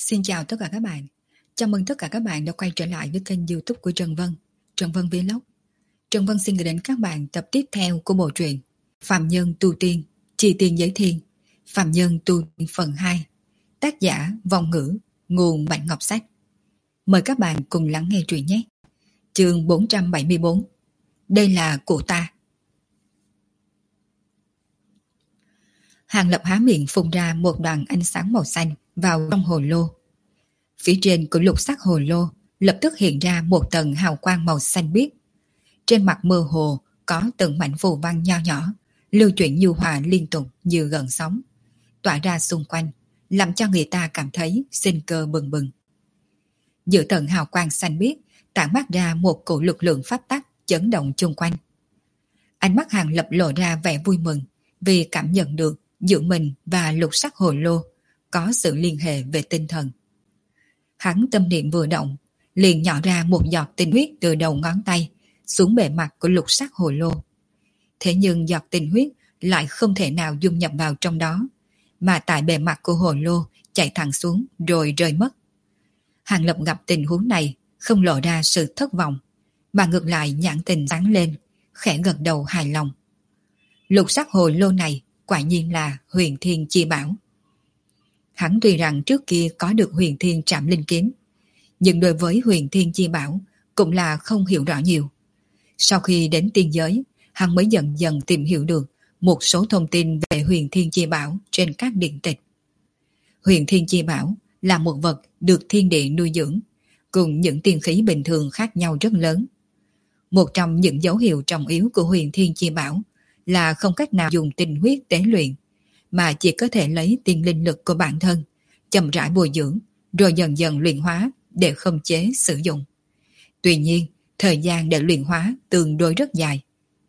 Xin chào tất cả các bạn. Chào mừng tất cả các bạn đã quay trở lại với kênh YouTube của Trần Vân, Trần Vân Vlog. Trần Vân xin gửi đến các bạn tập tiếp theo của bộ truyện Phạm Nhân Tu Tiên, Chi Tiên Giới Thiên, Phạm Nhân Tu Tiên phần 2. Tác giả Vong Ngữ, nguồn Bạch Ngọc Sách. Mời các bạn cùng lắng nghe truyện nhé. Chương 474. Đây là cụ ta. Hàng Lập há miệng phun ra một đoàn ánh sáng màu xanh vào trong hồ lô. Phía trên của lục sắc hồ lô lập tức hiện ra một tầng hào quang màu xanh biếc. Trên mặt mơ hồ có từng mảnh phù văn nho nhỏ, lưu chuyển nhu hòa liên tục như gợn sóng, tỏa ra xung quanh, làm cho người ta cảm thấy sinh cơ bừng bừng. Giữa tầng hào quang xanh biếc tản mát ra một cổ lực lượng pháp tắc chấn động chung quanh. Ánh mắt Hàng Lập lộ ra vẻ vui mừng vì cảm nhận được giữa mình và lục sắc hồ lô có sự liên hệ về tinh thần. Hắn tâm niệm vừa động, liền nhỏ ra một giọt tinh huyết từ đầu ngón tay xuống bề mặt của lục sắc hồ lô. Thế nhưng giọt tinh huyết lại không thể nào dung nhập vào trong đó, mà tại bề mặt của hồ lô chạy thẳng xuống rồi rơi mất. Hàng Lập gặp tình huống này không lộ ra sự thất vọng, mà ngược lại nhãn tình sáng lên, khẽ gật đầu hài lòng. Lục sắc hồ lô này quả nhiên là Huyền Thiên Chi Bảo. Hắn tuy rằng trước kia có được Huyền Thiên Trảm Linh Kiếm, nhưng đối với Huyền Thiên Chi Bảo cũng là không hiểu rõ nhiều. Sau khi đến tiên giới, hắn mới dần dần tìm hiểu được một số thông tin về Huyền Thiên Chi Bảo trên các điện tịch. Huyền Thiên Chi Bảo là một vật được thiên địa nuôi dưỡng, cùng những tiên khí bình thường khác nhau rất lớn. Một trong những dấu hiệu trọng yếu của Huyền Thiên Chi Bảo là không cách nào dùng tinh huyết tế luyện, mà chỉ có thể lấy tiên linh lực của bản thân, chậm rãi bồi dưỡng, rồi dần dần luyện hóa để khống chế sử dụng. Tuy nhiên, thời gian để luyện hóa tương đối rất dài.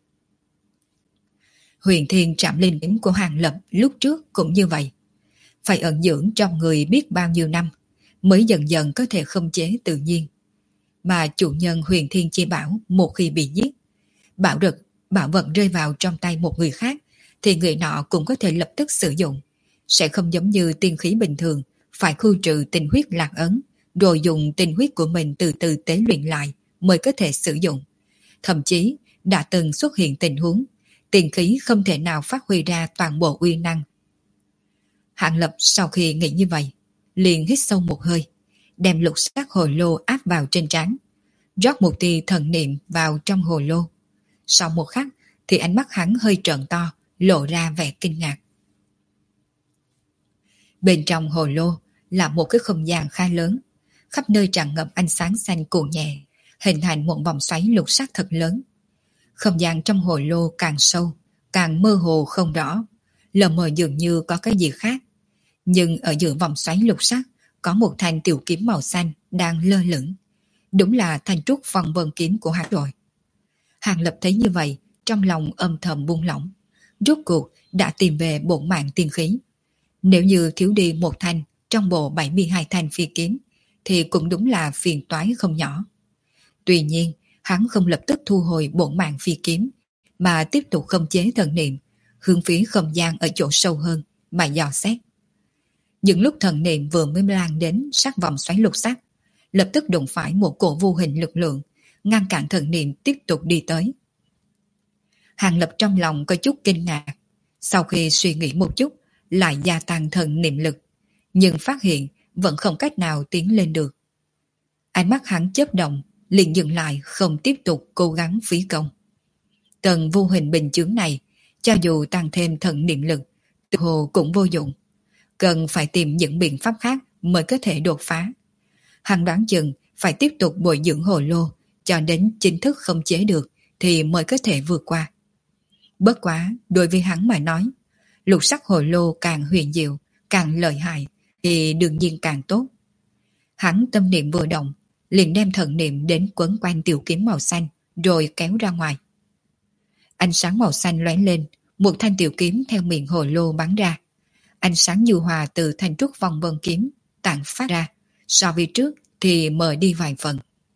Huyền Thiên Trảm Linh Kiếm của Hàng Lập lúc trước cũng như vậy. Phải ẩn dưỡng trong người biết bao nhiêu năm, mới dần dần có thể khống chế tự nhiên. Mà chủ nhân Huyền Thiên Chi Bảo một khi bị giết, bảo vật rơi vào trong tay một người khác, thì người nọ cũng có thể lập tức sử dụng, sẽ không giống như tiên khí bình thường phải khu trừ tinh huyết lạc ấn, rồi dùng tinh huyết của mình từ từ tế luyện lại mới có thể sử dụng. Thậm chí đã từng xuất hiện tình huống tiên khí không thể nào phát huy ra toàn bộ uy năng. Hàng Lập sau khi nghĩ như vậy, liền hít sâu một hơi, đem lục sắc hồ lô áp vào trên trán, rót một tia thần niệm vào trong hồ lô. Sau một khắc thì ánh mắt hắn hơi trợn to, lộ ra vẻ kinh ngạc. Bên trong hồ lô là một cái không gian khá lớn, khắp nơi tràn ngập ánh sáng xanh cuộn nhẹ, hình thành một vòng xoáy lục sắc thật lớn. Không gian trong hồ lô càng sâu, càng mơ hồ không rõ, lờ mờ dường như có cái gì khác. Nhưng ở giữa vòng xoáy lục sắc có một thanh tiểu kiếm màu xanh đang lơ lửng. Đúng là thanh trúc phong vân kiếm của hắn rồi. Hàng Lập thấy như vậy, trong lòng âm thầm buông lỏng. Rốt cuộc đã tìm về bổn mạng tiên khí. Nếu như thiếu đi một thanh trong bộ 72 thanh phi kiếm, thì cũng đúng là phiền toái không nhỏ. Tuy nhiên, hắn không lập tức thu hồi bổn mạng phi kiếm, mà tiếp tục khống chế thần niệm, hướng phía không gian ở chỗ sâu hơn mà dò xét. Những lúc thần niệm vừa mới lan đến sát vòng xoáy lục sắc, lập tức đụng phải một cổ vô hình lực lượng, ngăn cản thần niệm tiếp tục đi tới. Hàng Lập trong lòng có chút kinh ngạc, sau khi suy nghĩ một chút, lại gia tăng thần niệm lực, nhưng phát hiện vẫn không cách nào tiến lên được. Ánh mắt hắn chớp động, liền dừng lại không tiếp tục cố gắng phí công. Tầng vô hình bình chướng này, cho dù tăng thêm thần niệm lực, tự hồ cũng vô dụng. Cần phải tìm những biện pháp khác mới có thể đột phá. Hắn đoán chừng phải tiếp tục bồi dưỡng hồ lô, cho đến chính thức không chế được thì mới có thể vượt qua. Bất quá, đối với hắn mà nói, lục sắc hồ lô càng huyền diệu, càng lợi hại thì đương nhiên càng tốt. Hắn tâm niệm vừa động, liền đem thần niệm đến quấn quanh tiểu kiếm màu xanh, rồi kéo ra ngoài. Ánh sáng màu xanh lóe lên, một thanh tiểu kiếm theo miệng hồ lô bắn ra. Ánh sáng nhu hòa từ thanh trúc vòng vân kiếm tản phát ra, so với trước thì mờ đi vài phần.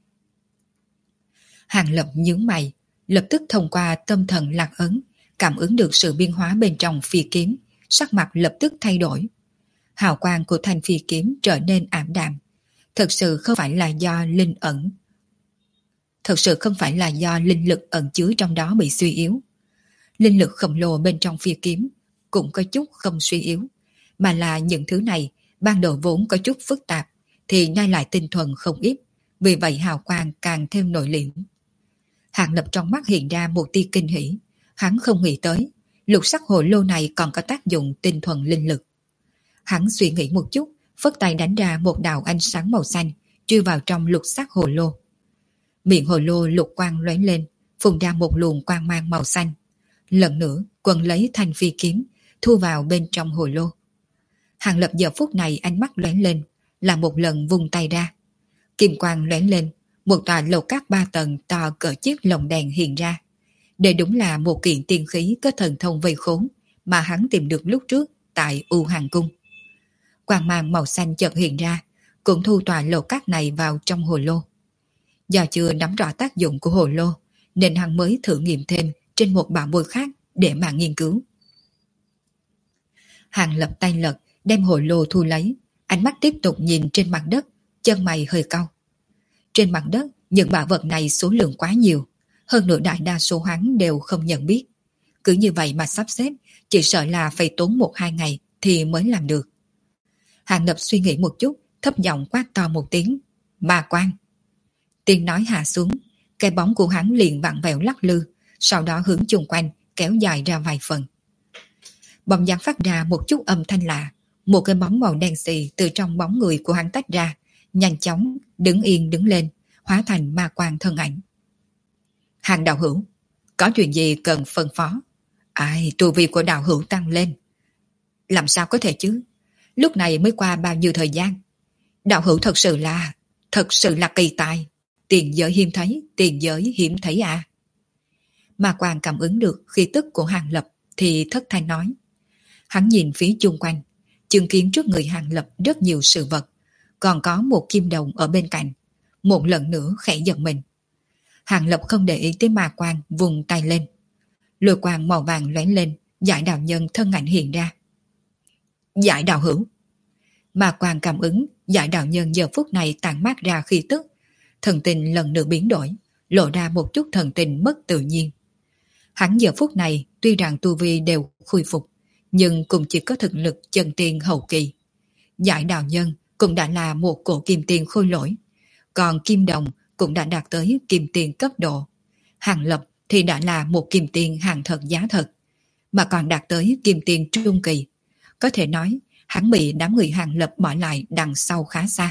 Hàng Lập nhướng mày, lập tức thông qua tâm thần lạc ấn, cảm ứng được sự biến hóa bên trong phi kiếm, sắc mặt lập tức thay đổi. Hào quang của thanh phi kiếm trở nên ảm đạm. Thật sự không phải là do linh lực ẩn chứa trong đó bị suy yếu. Linh lực khổng lồ bên trong phi kiếm cũng có chút không suy yếu, mà là những thứ này ban đầu vốn có chút phức tạp thì nay lại tinh thuần không ít, vì vậy hào quang càng thêm nội liễm. Hàng Lập trong mắt hiện ra một tia kinh hỉ, hắn không nghĩ tới lục sắc hồ lô này còn có tác dụng tinh thuần linh lực. Hắn suy nghĩ một chút, phất tay đánh ra một đạo ánh sáng màu xanh chui vào trong lục sắc hồ lô. Miệng hồ lô lục quang lóe lên, phun ra một luồng quang mang màu xanh. Lần nữa quần lấy thanh phi kiếm thu vào bên trong hồ lô. Hàng Lập giờ phút này ánh mắt lóe lên, là một lần vung tay ra. Kim quang lóe lên, một tòa lầu các 3 tầng to cỡ chiếc lồng đèn hiện ra. Đây đúng là một kiện tiên khí có thần thông vây khốn mà hắn tìm được lúc trước tại U Hàng Cung. Quang mang màu xanh chợt hiện ra, cũng thu tòa lầu các này vào trong hồ lô. Do chưa nắm rõ tác dụng của hồ lô, nên hắn mới thử nghiệm thêm trên một bảo bối khác để mà nghiên cứu. Hàng Lập tay lật, đem hồ lô thu lấy, ánh mắt tiếp tục nhìn trên mặt đất, chân mày hơi cau. Trên mặt đất, những bảo vật này số lượng quá nhiều, hơn nữa đại đa số hắn đều không nhận biết. Cứ như vậy mà sắp xếp, chỉ sợ là phải tốn 1-2 ngày thì mới làm được. Hàng Lập suy nghĩ một chút, thấp giọng quát to một tiếng, Ma Quan. Tiếng nói hạ xuống, cái bóng của hắn liền vặn vẹo lắc lư, sau đó hướng chung quanh kéo dài ra vài phần. Bóng dáng phát ra một chút âm thanh lạ, một cái bóng màu đen xì từ trong bóng người của hắn tách ra, nhanh chóng đứng yên đứng lên, hóa thành ma quan thân ảnh. Hàng đạo hữu, có chuyện gì cần phân phó? Ai, tu vi của đạo hữu tăng lên. Làm sao có thể chứ? Lúc này mới qua bao nhiêu thời gian? Đạo hữu thật sự là kỳ tài. Tiền giới hiếm thấy à? Ma quan cảm ứng được khí tức của Hàng Lập thì thất thanh nói. Hắn nhìn phía chung quanh, chứng kiến trước người Hàng Lập rất nhiều sự vật, còn có một kim đồng ở bên cạnh. Một lần nữa khẽ giật mình. Hàng Lập không để ý tới ma quan, vùng tay lên. Lôi quang màu vàng lóe lên, Giải đạo nhân thân ảnh hiện ra. Giải đạo hữu. Ma quan cảm ứng, Giải đạo nhân giờ phút này tản mát ra khí tức. Thần tình lần nữa biến đổi, lộ ra một chút thần tình mất tự nhiên. Hắn giờ phút này tuy rằng tu vi đều khôi phục, nhưng cũng chỉ có thực lực chân tiên hậu kỳ. Giải đạo nhân cũng đã là một cổ kim tiền khôi lỗi, còn kim đồng cũng đã đạt tới kim tiền cấp độ. Hàng Lập thì đã là một kim tiền hàng thật giá thật, mà còn đạt tới kim tiền trung kỳ. Có thể nói, hắn bị đám người Hàng Lập bỏ lại đằng sau khá xa.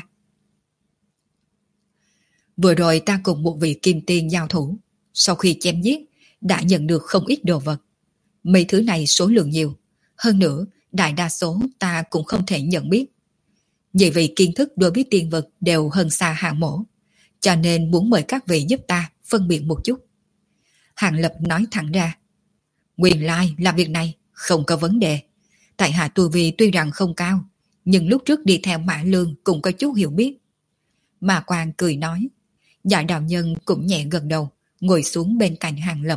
Vừa rồi ta cùng một vị kim tiền giao thủ, sau khi chém giết, đã nhận được không ít đồ vật. Mấy thứ này số lượng nhiều, hơn nữa đại đa số ta cũng không thể nhận biết. Vì vị kiến thức đối với tiên vật đều hơn xa Hàng mổ, cho nên muốn mời các vị giúp ta phân biệt một chút. Hàng Lập nói thẳng ra. Nguyên lai làm việc này không có vấn đề. Tại hạ tu vi tuy rằng không cao, nhưng lúc trước đi theo Mã Lương cũng có chút hiểu biết. Ma Quan cười nói. Giải đạo nhân cũng nhẹ gật đầu, ngồi xuống bên cạnh Hàng Lập.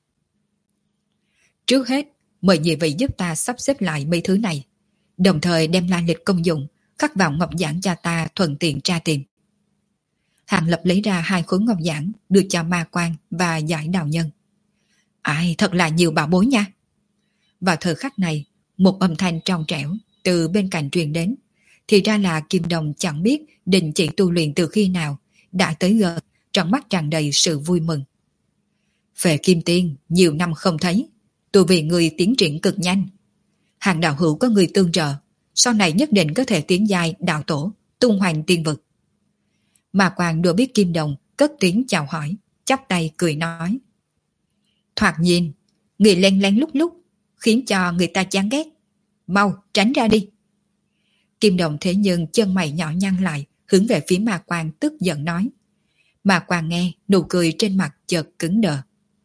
Trước hết, mời nhị vị giúp ta sắp xếp lại mấy thứ này, đồng thời đem la lịch công dụng khắc vào ngọc giản cho ta thuận tiện tra tìm. Hàng Lập lấy ra 2 khối ngọc giản đưa cho Ma Quan và Giải đạo nhân. Ai, thật là nhiều bảo bối nha. Vào thời khắc này, một âm thanh trong trẻo từ bên cạnh truyền đến. Thì ra là Kim Đồng chẳng biết đình chỉ tu luyện từ khi nào, đã tới gần, trong mắt tràn đầy sự vui mừng. Về Kim Tiên, nhiều năm không thấy, tu vì người tiến triển cực nhanh. Hàng đạo hữu có người tương trợ, sau này nhất định có thể tiến giai đạo tổ, tung hoành tiên vực. Mà Quang đùa biết Kim Đồng cất tiếng chào hỏi, chắp tay cười nói. Thoạt nhìn, người lén lén lúc lúc, khiến cho người ta chán ghét. Mau, tránh ra đi. Kim Đồng thế nhưng chân mày nhỏ nhăn lại, hướng về phía Ma Quang tức giận nói. Ma Quang nghe, nụ cười trên mặt chợt cứng đờ.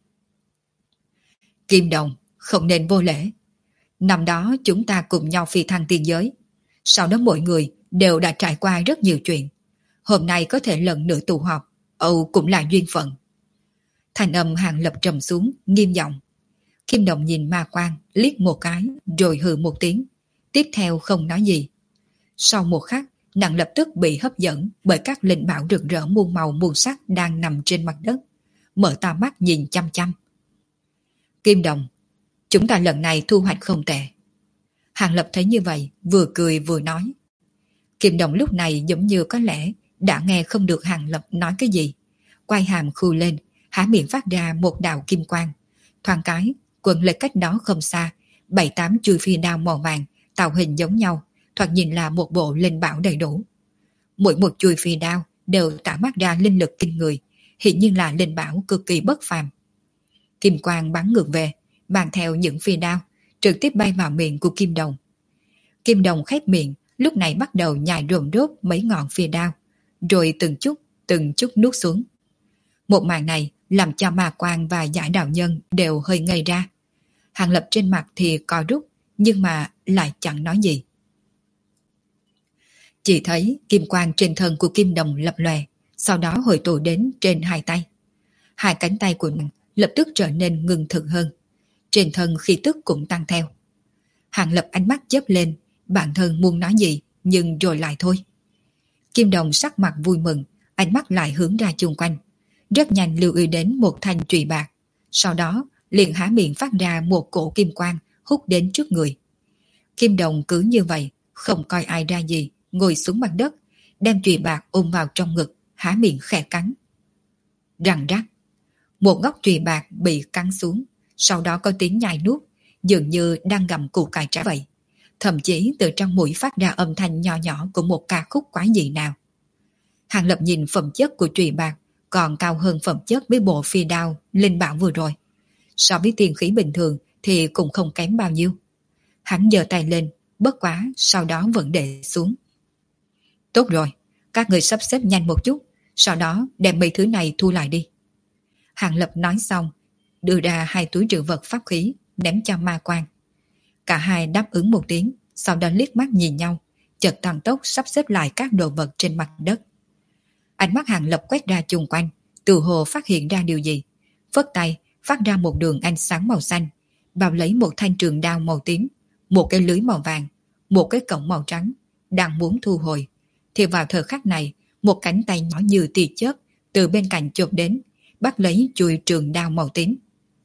Kim Đồng, không nên vô lễ. Năm đó chúng ta cùng nhau phi thăng tiên giới. Sau đó mỗi người đều đã trải qua rất nhiều chuyện. Hôm nay có thể lần nữa tụ họp, Âu cũng là duyên phận. Thành âm Hàng Lập trầm xuống, nghiêm giọng. Kim Đồng nhìn Ma Quang liếc một cái, rồi hừ một tiếng. Tiếp theo không nói gì, Sau một khắc, nàng lập tức bị hấp dẫn bởi các linh bảo rực rỡ muôn màu muôn sắc đang nằm trên mặt đất, mở to mắt nhìn chăm chăm. Kim đồng, chúng ta lần này thu hoạch không tệ. Hàng Lập thấy như vậy, vừa cười vừa nói. Kim đồng lúc này giống như có lẽ đã nghe không được Hàng Lập nói cái gì. Quay hàm khư lên, há miệng phát ra một đạo kim quang. Thoáng cái, quần lệch cách đó không xa, 7-8 chuôi phi đao màu vàng, tạo hình giống nhau, thoạt nhìn là một bộ linh bảo đầy đủ. Mỗi một chuôi phi đao đều tỏa mắt ra linh lực kinh người, hiện nhiên là linh bảo cực kỳ bất phàm. Kim quang bắn ngược về, mang theo những phi đao, trực tiếp bay vào miệng của Kim đồng. Kim đồng khép miệng, lúc này bắt đầu nhai rồn rốt mấy ngọn phi đao, rồi từng chút nuốt xuống. Một màn này làm cho Ma Quang và Giải Đạo Nhân đều hơi ngây ra. Hàng Lập trên mặt thì co rút, nhưng mà lại chẳng nói gì. Chỉ thấy kim quang trên thân của Kim đồng lập lòe, sau đó hồi tụ đến trên hai tay. Hai cánh tay của nàng lập tức trở nên ngưng thực hơn, trên thân khí tức cũng tăng theo. Hàng Lập ánh mắt chớp lên, bản thân muốn nói gì nhưng rồi lại thôi. Kim đồng sắc mặt vui mừng, ánh mắt lại hướng ra chung quanh, rất nhanh lưu ý đến một thanh chùy bạc, sau đó liền há miệng phát ra một cổ kim quang hút đến trước người. Kim đồng cứ như vậy, không coi ai ra gì, ngồi xuống mặt đất, đem chùy bạc ôm vào trong ngực, há miệng khẽ cắn. Răng rắc, một góc chùy bạc bị cắn xuống, sau đó có tiếng nhai nuốt, dường như đang gặm củ cải trái vậy. Thậm chí từ trong mũi phát ra âm thanh nhỏ nhỏ của một ca khúc quái dị nào. Hàng Lập nhìn phẩm chất của chùy bạc còn cao hơn phẩm chất với bộ phi đao linh bảo vừa rồi. So với tiền khí bình thường thì cũng không kém bao nhiêu. Hắn giơ tay lên, bất quá sau đó vẫn để xuống. Tốt rồi, các người sắp xếp nhanh một chút, sau đó đem mấy thứ này thu lại đi. Hàng Lập nói xong, đưa ra hai túi trữ vật pháp khí, ném cho Ma Quang. Cả hai đáp ứng một tiếng, sau đó liếc mắt nhìn nhau, chợt tăng tốc sắp xếp lại các đồ vật trên mặt đất. Ánh mắt Hàng Lập quét ra chung quanh, tự hồ phát hiện ra điều gì. Phất tay, phát ra một đường ánh sáng màu xanh, bao lấy một thanh trường đao màu tím, một cái lưới màu vàng, một cái cổng màu trắng, đang muốn thu hồi. Thì vào thời khắc này, một cánh tay nhỏ như tia chớp từ bên cạnh chộp đến, bắt lấy chuôi trường đao màu tím.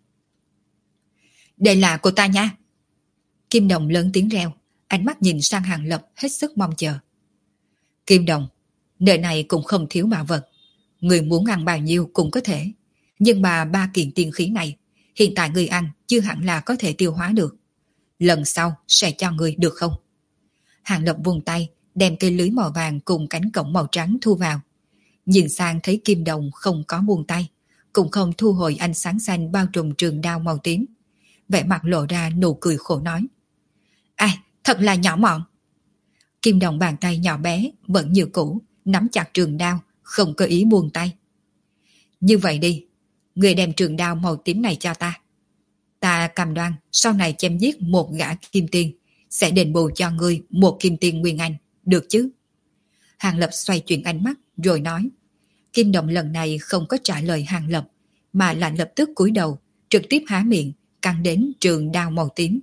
Đây là của ta nha! Kim đồng lớn tiếng reo, ánh mắt nhìn sang Hàng Lập hết sức mong chờ. Kim đồng, nơi này cũng không thiếu bảo vật, người muốn ăn bao nhiêu cũng có thể, nhưng mà 3 kiện tiên khí này hiện tại người ăn chưa hẳn là có thể tiêu hóa được. Lần sau sẽ cho người được không? Hàng Lập vung tay đem cây lưới màu vàng cùng cánh cổng màu trắng thu vào. Nhìn sang thấy Kim đồng không có buông tay, cũng không thu hồi ánh sáng xanh bao trùm trường đao màu tím, vẻ mặt lộ ra nụ cười khổ nói. Ai, thật là nhỏ mọn. Kim đồng bàn tay nhỏ bé vẫn như cũ, nắm chặt trường đao, không có ý buông tay. Như vậy đi, người đem trường đao màu tím này cho ta. Ta cam đoan sau này chém giết một gã kim tiên, sẽ đền bù cho ngươi một kim tiên nguyên anh, được chứ? Hàng Lập xoay chuyển ánh mắt rồi nói. Kim đồng lần này không có trả lời Hàng Lập, mà là lập tức cúi đầu, trực tiếp há miệng, cắn đến trường đao màu tím.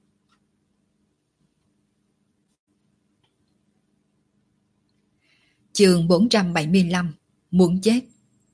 Chương 475, muốn chết.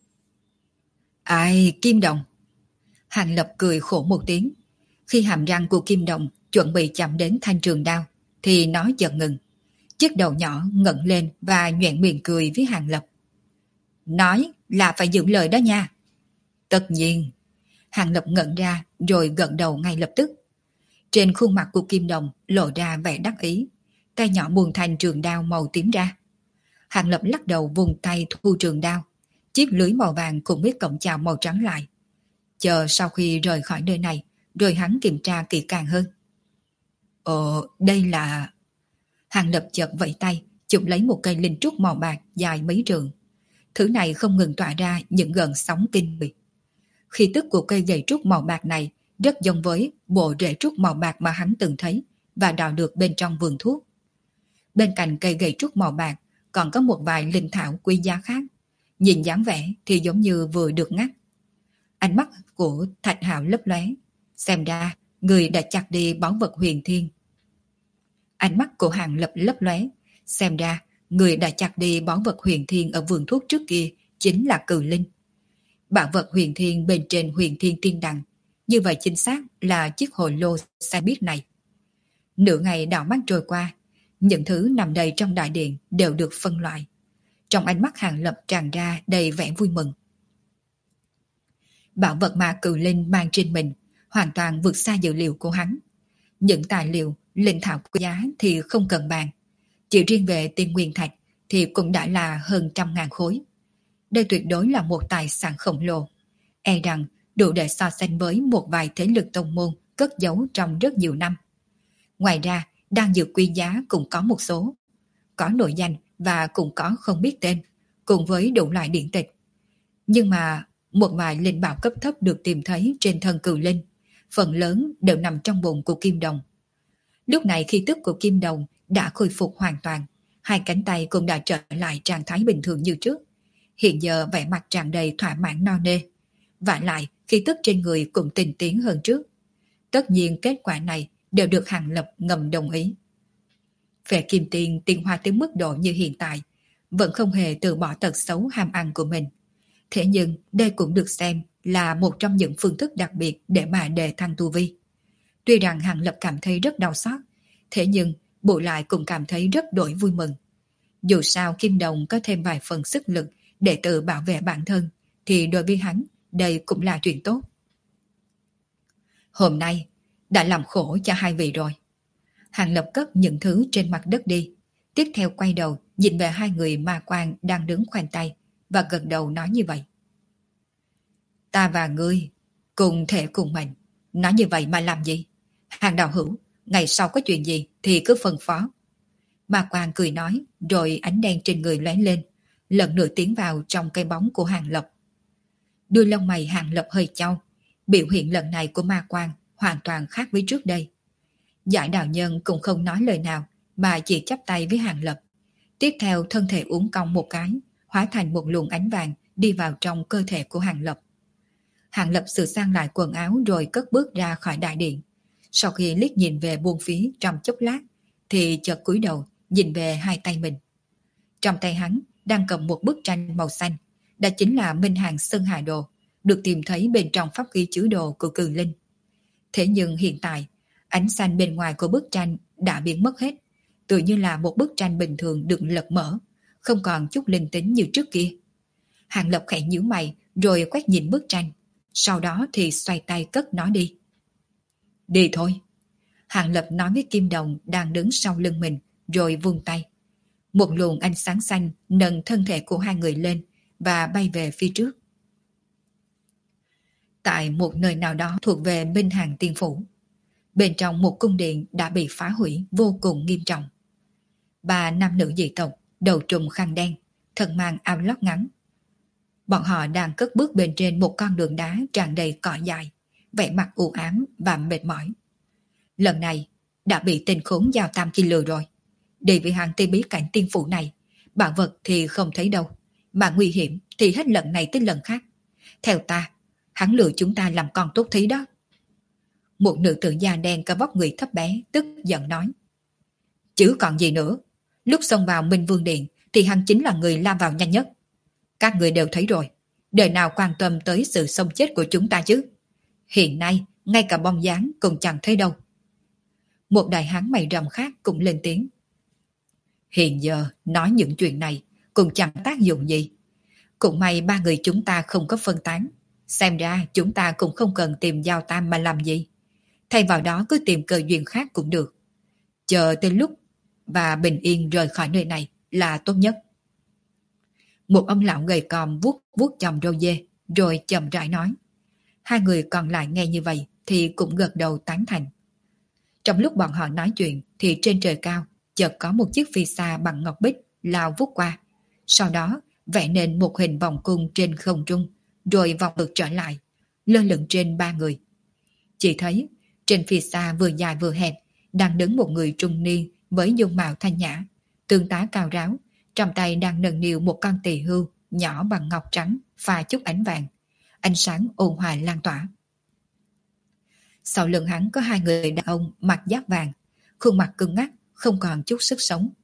Ai, Kim đồng? Hàng Lập cười khổ một tiếng. Khi hàm răng của Kim đồng chuẩn bị chạm đến thanh trường đao, thì nó chợt ngừng. Chiếc đầu nhỏ ngẩng lên và nhoẻn miệng cười với Hàng Lập. Nói là phải giữ lời đó nha. Tất nhiên. Hàng Lập ngẩn ra rồi gật đầu ngay lập tức. Trên khuôn mặt của Kim đồng lộ ra vẻ đắc ý, tay nhỏ buông thanh trường đao màu tím ra. Hàng Lập lắc đầu vùng tay thu trường đao, chiếc lưới màu vàng cùng với cổng chào màu trắng lại. Chờ sau khi rời khỏi nơi này, rồi hắn kiểm tra kỹ càng hơn. Đây là... Hàng Lập chợt vẫy tay, chụp lấy một cây linh trúc màu bạc dài mấy trượng. Thứ này không ngừng tỏa ra những gợn sóng kinh người. Khí tức của cây gậy trúc màu bạc này rất giống với bộ rễ trúc màu bạc mà hắn từng thấy và đào được bên trong vườn thuốc. Bên cạnh cây gậy trúc màu bạc còn có một vài linh thảo quý giá khác. Nhìn dáng vẻ thì giống như vừa được ngắt. Ánh mắt của Thạch Hạo lấp lóe, xem ra người đã chặt đi báu vật huyền thiên. Ánh mắt của Hàng Lập lấp lóe, Xem ra, người đã chặt đi báu vật huyền thiên ở vườn thuốc trước kia chính là cự linh. Bảo vật huyền thiên bên trên huyền thiên tiên đằng, như vậy chính xác là chiếc hồ lô sai biết này. Nửa ngày đảo mắt trôi qua, những thứ nằm đầy trong đại điện đều được phân loại. Trong ánh mắt Hàng Lập tràn ra đầy vẻ vui mừng. Bảo vật mà cự linh mang trên mình hoàn toàn vượt xa dự liệu của hắn. Những tài liệu, linh thảo quý giá thì không cần bàn. Chỉ riêng về tiên nguyên thạch thì cũng đã là hơn 100.000 khối. Đây tuyệt đối là một tài sản khổng lồ. E rằng đủ để so sánh với một vài thế lực tông môn cất giấu trong rất nhiều năm. Ngoài ra, đan dược quý giá cũng có một số. Có nội danh và cũng có không biết tên, cùng với đủ loại điện tịch. Nhưng mà một vài linh bảo cấp thấp được tìm thấy trên thân cự linh, phần lớn đều nằm trong bụng của Kim Đồng. Lúc này khí tức của Kim Đồng đã khôi phục hoàn toàn, hai cánh tay cũng đã trở lại trạng thái bình thường như trước. Hiện giờ vẻ mặt tràn đầy thỏa mãn no nê. Vả lại, khí tức trên người cũng tinh tiến hơn trước. Tất nhiên kết quả này đều được Hàng Lập ngầm đồng ý. Về Kim Tiên tiến hóa tới mức độ như hiện tại, vẫn không hề từ bỏ tật xấu ham ăn của mình. Thế nhưng đây cũng được xem là một trong những phương thức đặc biệt để mà đề thăng tu vi. Tuy rằng Hàng Lập cảm thấy rất đau xót, thế nhưng bù lại cũng cảm thấy rất đổi vui mừng. Dù sao Kim Đồng có thêm vài phần sức lực để tự bảo vệ bản thân, thì đối với hắn, đây cũng là chuyện tốt. Hôm nay, đã làm khổ cho hai vị rồi. Hàng Lập cất những thứ trên mặt đất đi, tiếp theo quay đầu nhìn về hai người ma quan đang đứng khoanh tay và gật đầu nói như vậy. Ta và ngươi cùng thể cùng mệnh, nói như vậy mà làm gì? Hàng đạo hữu, ngày sau có chuyện gì thì cứ phân phó. Ma quan cười nói, rồi ánh đen trên người lóe lên, lần nữa tiến vào trong cái bóng của Hàng Lập. Đuôi lông mày Hàng Lập hơi chau, biểu hiện lần này của ma quan hoàn toàn khác với trước đây. Giải đạo nhân cũng không nói lời nào mà chỉ chắp tay với Hàng Lập. Tiếp theo thân thể uốn cong một cái, hóa thành một luồng ánh vàng đi vào trong cơ thể của Hàng Lập. Hàng Lập sửa sang lại quần áo rồi cất bước ra khỏi đại điện. Sau khi liếc nhìn về buông phía trong chốc lát, thì chợt cúi đầu nhìn về hai tay mình. Trong tay hắn đang cầm một bức tranh màu xanh, đó chính là Minh Hàng Sơn Hà Đồ, được tìm thấy bên trong pháp khí chứa đồ của Cự Linh. Thế nhưng hiện tại, ánh xanh bên ngoài của bức tranh đã biến mất hết, tự như là một bức tranh bình thường được lật mở, không còn chút linh tính như trước kia. Hàng Lập khẽ nhíu mày rồi quét nhìn bức tranh, sau đó thì xoay tay cất nó đi. Đi thôi. Hàng Lập nói với Kim Đồng đang đứng sau lưng mình, rồi vung tay. Một luồng ánh sáng xanh nâng thân thể của hai người lên và bay về phía trước. Tại một nơi nào đó thuộc về Minh Hàng Tiên Phủ, bên trong một cung điện đã bị phá hủy vô cùng nghiêm trọng. Ba nam nữ dị tộc, đầu trùm khăn đen, thân mang áo lót ngắn. Bọn họ đang cất bước bên trên một con đường đá tràn đầy cỏ dại, vẻ mặt u ám và mệt mỏi. Lần này đã bị tên khốn Giao Tam kia lừa rồi. Đi với hàng tây bí cảnh tiên phủ này, bảo vật thì không thấy đâu, mà nguy hiểm thì hết lần này tới lần khác. Theo ta, hắn lừa chúng ta làm con tốt thí đó. Một nữ tử da đen có vóc người thấp bé tức giận nói. Chứ còn gì nữa, lúc xông vào Minh Vương Điện thì hắn chính là người lao vào nhanh nhất. Các người đều thấy rồi, đời nào quan tâm tới sự sống chết của chúng ta chứ. Hiện nay, ngay cả bóng dáng cũng chẳng thấy đâu. Một đại hán mày rậm khác cũng lên tiếng. Hiện giờ nói những chuyện này cũng chẳng tác dụng gì. Cũng may ba người chúng ta không có phân tán. Xem ra chúng ta cũng không cần tìm Giao Tam mà làm gì. Thay vào đó cứ tìm cơ duyên khác cũng được. Chờ tới lúc và bình yên rời khỏi nơi này là tốt nhất. Một ông lão gầy còm vuốt vuốt chòm râu dê rồi chậm rãi nói. Hai người còn lại nghe như vậy thì cũng gật đầu tán thành. Trong lúc bọn họ nói chuyện thì trên trời cao chợt có một chiếc phi xa bằng ngọc bích lao vút qua. Sau đó vẽ nên một hình vòng cung trên không trung, rồi vòng ngược trở lại, lơ lửng trên ba người. Chỉ thấy trên phi xa vừa dài vừa hẹp đang đứng một người trung niên với dung mạo thanh nhã, tương tá cao ráo, trong tay đang nâng niu một con tỳ hưu nhỏ bằng ngọc trắng pha chút ánh vàng, ánh sáng ôn hòa lan tỏa. Sau lưng hắn có hai người đàn ông mặc giáp vàng, khuôn mặt cứng ngắc, không còn chút sức sống.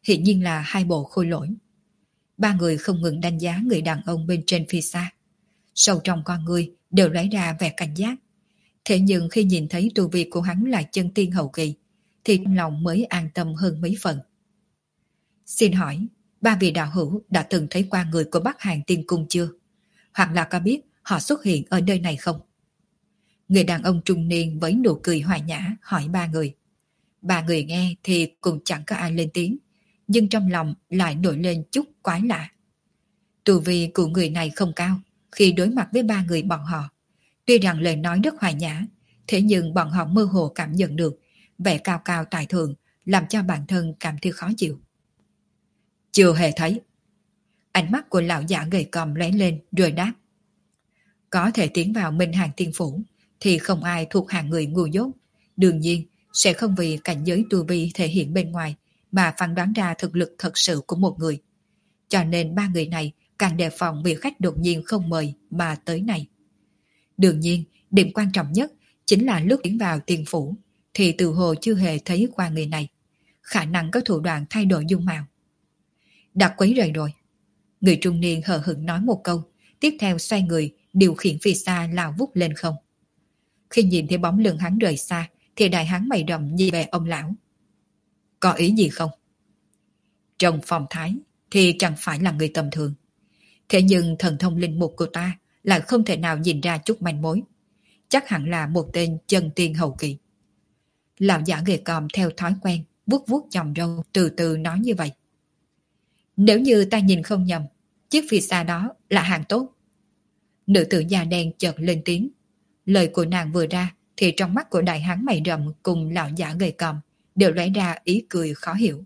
Hiển nhiên là hai bộ khôi lỗi. Ba người không ngừng đánh giá người đàn ông bên trên phía xa. Sâu trong con người đều lóe ra vẻ cảnh giác. Thế nhưng khi nhìn thấy tu vi của hắn là chân tiên hậu kỳ, thì trong lòng mới an tâm hơn mấy phần. Xin hỏi, ba vị đạo hữu đã từng thấy qua người của Bắc Hàn Tiên Cung chưa? Hoặc là có biết họ xuất hiện ở nơi này không? Người đàn ông trung niên với nụ cười hòa nhã hỏi ba người. Ba người nghe thì cũng chẳng có ai lên tiếng, nhưng trong lòng lại nổi lên chút quái lạ. Tu vi của người này không cao, khi đối mặt với ba người bọn họ. Tuy rằng lời nói rất hòa nhã, thế nhưng bọn họ mơ hồ cảm nhận được vẻ cao cao tài thượng làm cho bản thân cảm thấy khó chịu. Chưa hề thấy. Ánh mắt của lão giả gầy còm lóe lên rồi đáp. Có thể tiến vào Minh Hàng Tiên Phủ thì không ai thuộc hàng người ngu dốt. Đương nhiên sẽ không vì cảnh giới tu vi thể hiện bên ngoài mà phán đoán ra thực lực thật sự của một người. Cho nên ba người này càng đề phòng vị khách đột nhiên không mời mà tới này. Đương nhiên, điểm quan trọng nhất chính là lúc tiến vào Tiên Phủ thì từ hồ chưa hề thấy qua người này. Khả năng có thủ đoạn thay đổi dung mạo. Đã quấy rầy rồi. Người trung niên hờ hững nói một câu, tiếp theo xoay người điều khiển phi xa lao vút lên không. Khi nhìn thấy bóng lưng hắn rời xa thì đại hán mày rậm nhìn về ông lão. Có ý gì không? Trong phong thái thì chẳng phải là người tầm thường. Thế nhưng thần thông linh mục của ta lại không thể nào nhìn ra chút manh mối. Chắc hẳn là một tên chân tiên hậu kỳ. Lão giả gầy còm theo thói quen vuốt vuốt chòm râu từ từ nói như vậy. Nếu như ta nhìn không nhầm, chiếc phi xa đó là hàng tốt. Nữ tử da đen chợt lên tiếng. Lời của nàng vừa ra thì trong mắt của đại hán mày rậm cùng lão giả gầy còm đều lóe ra ý cười khó hiểu.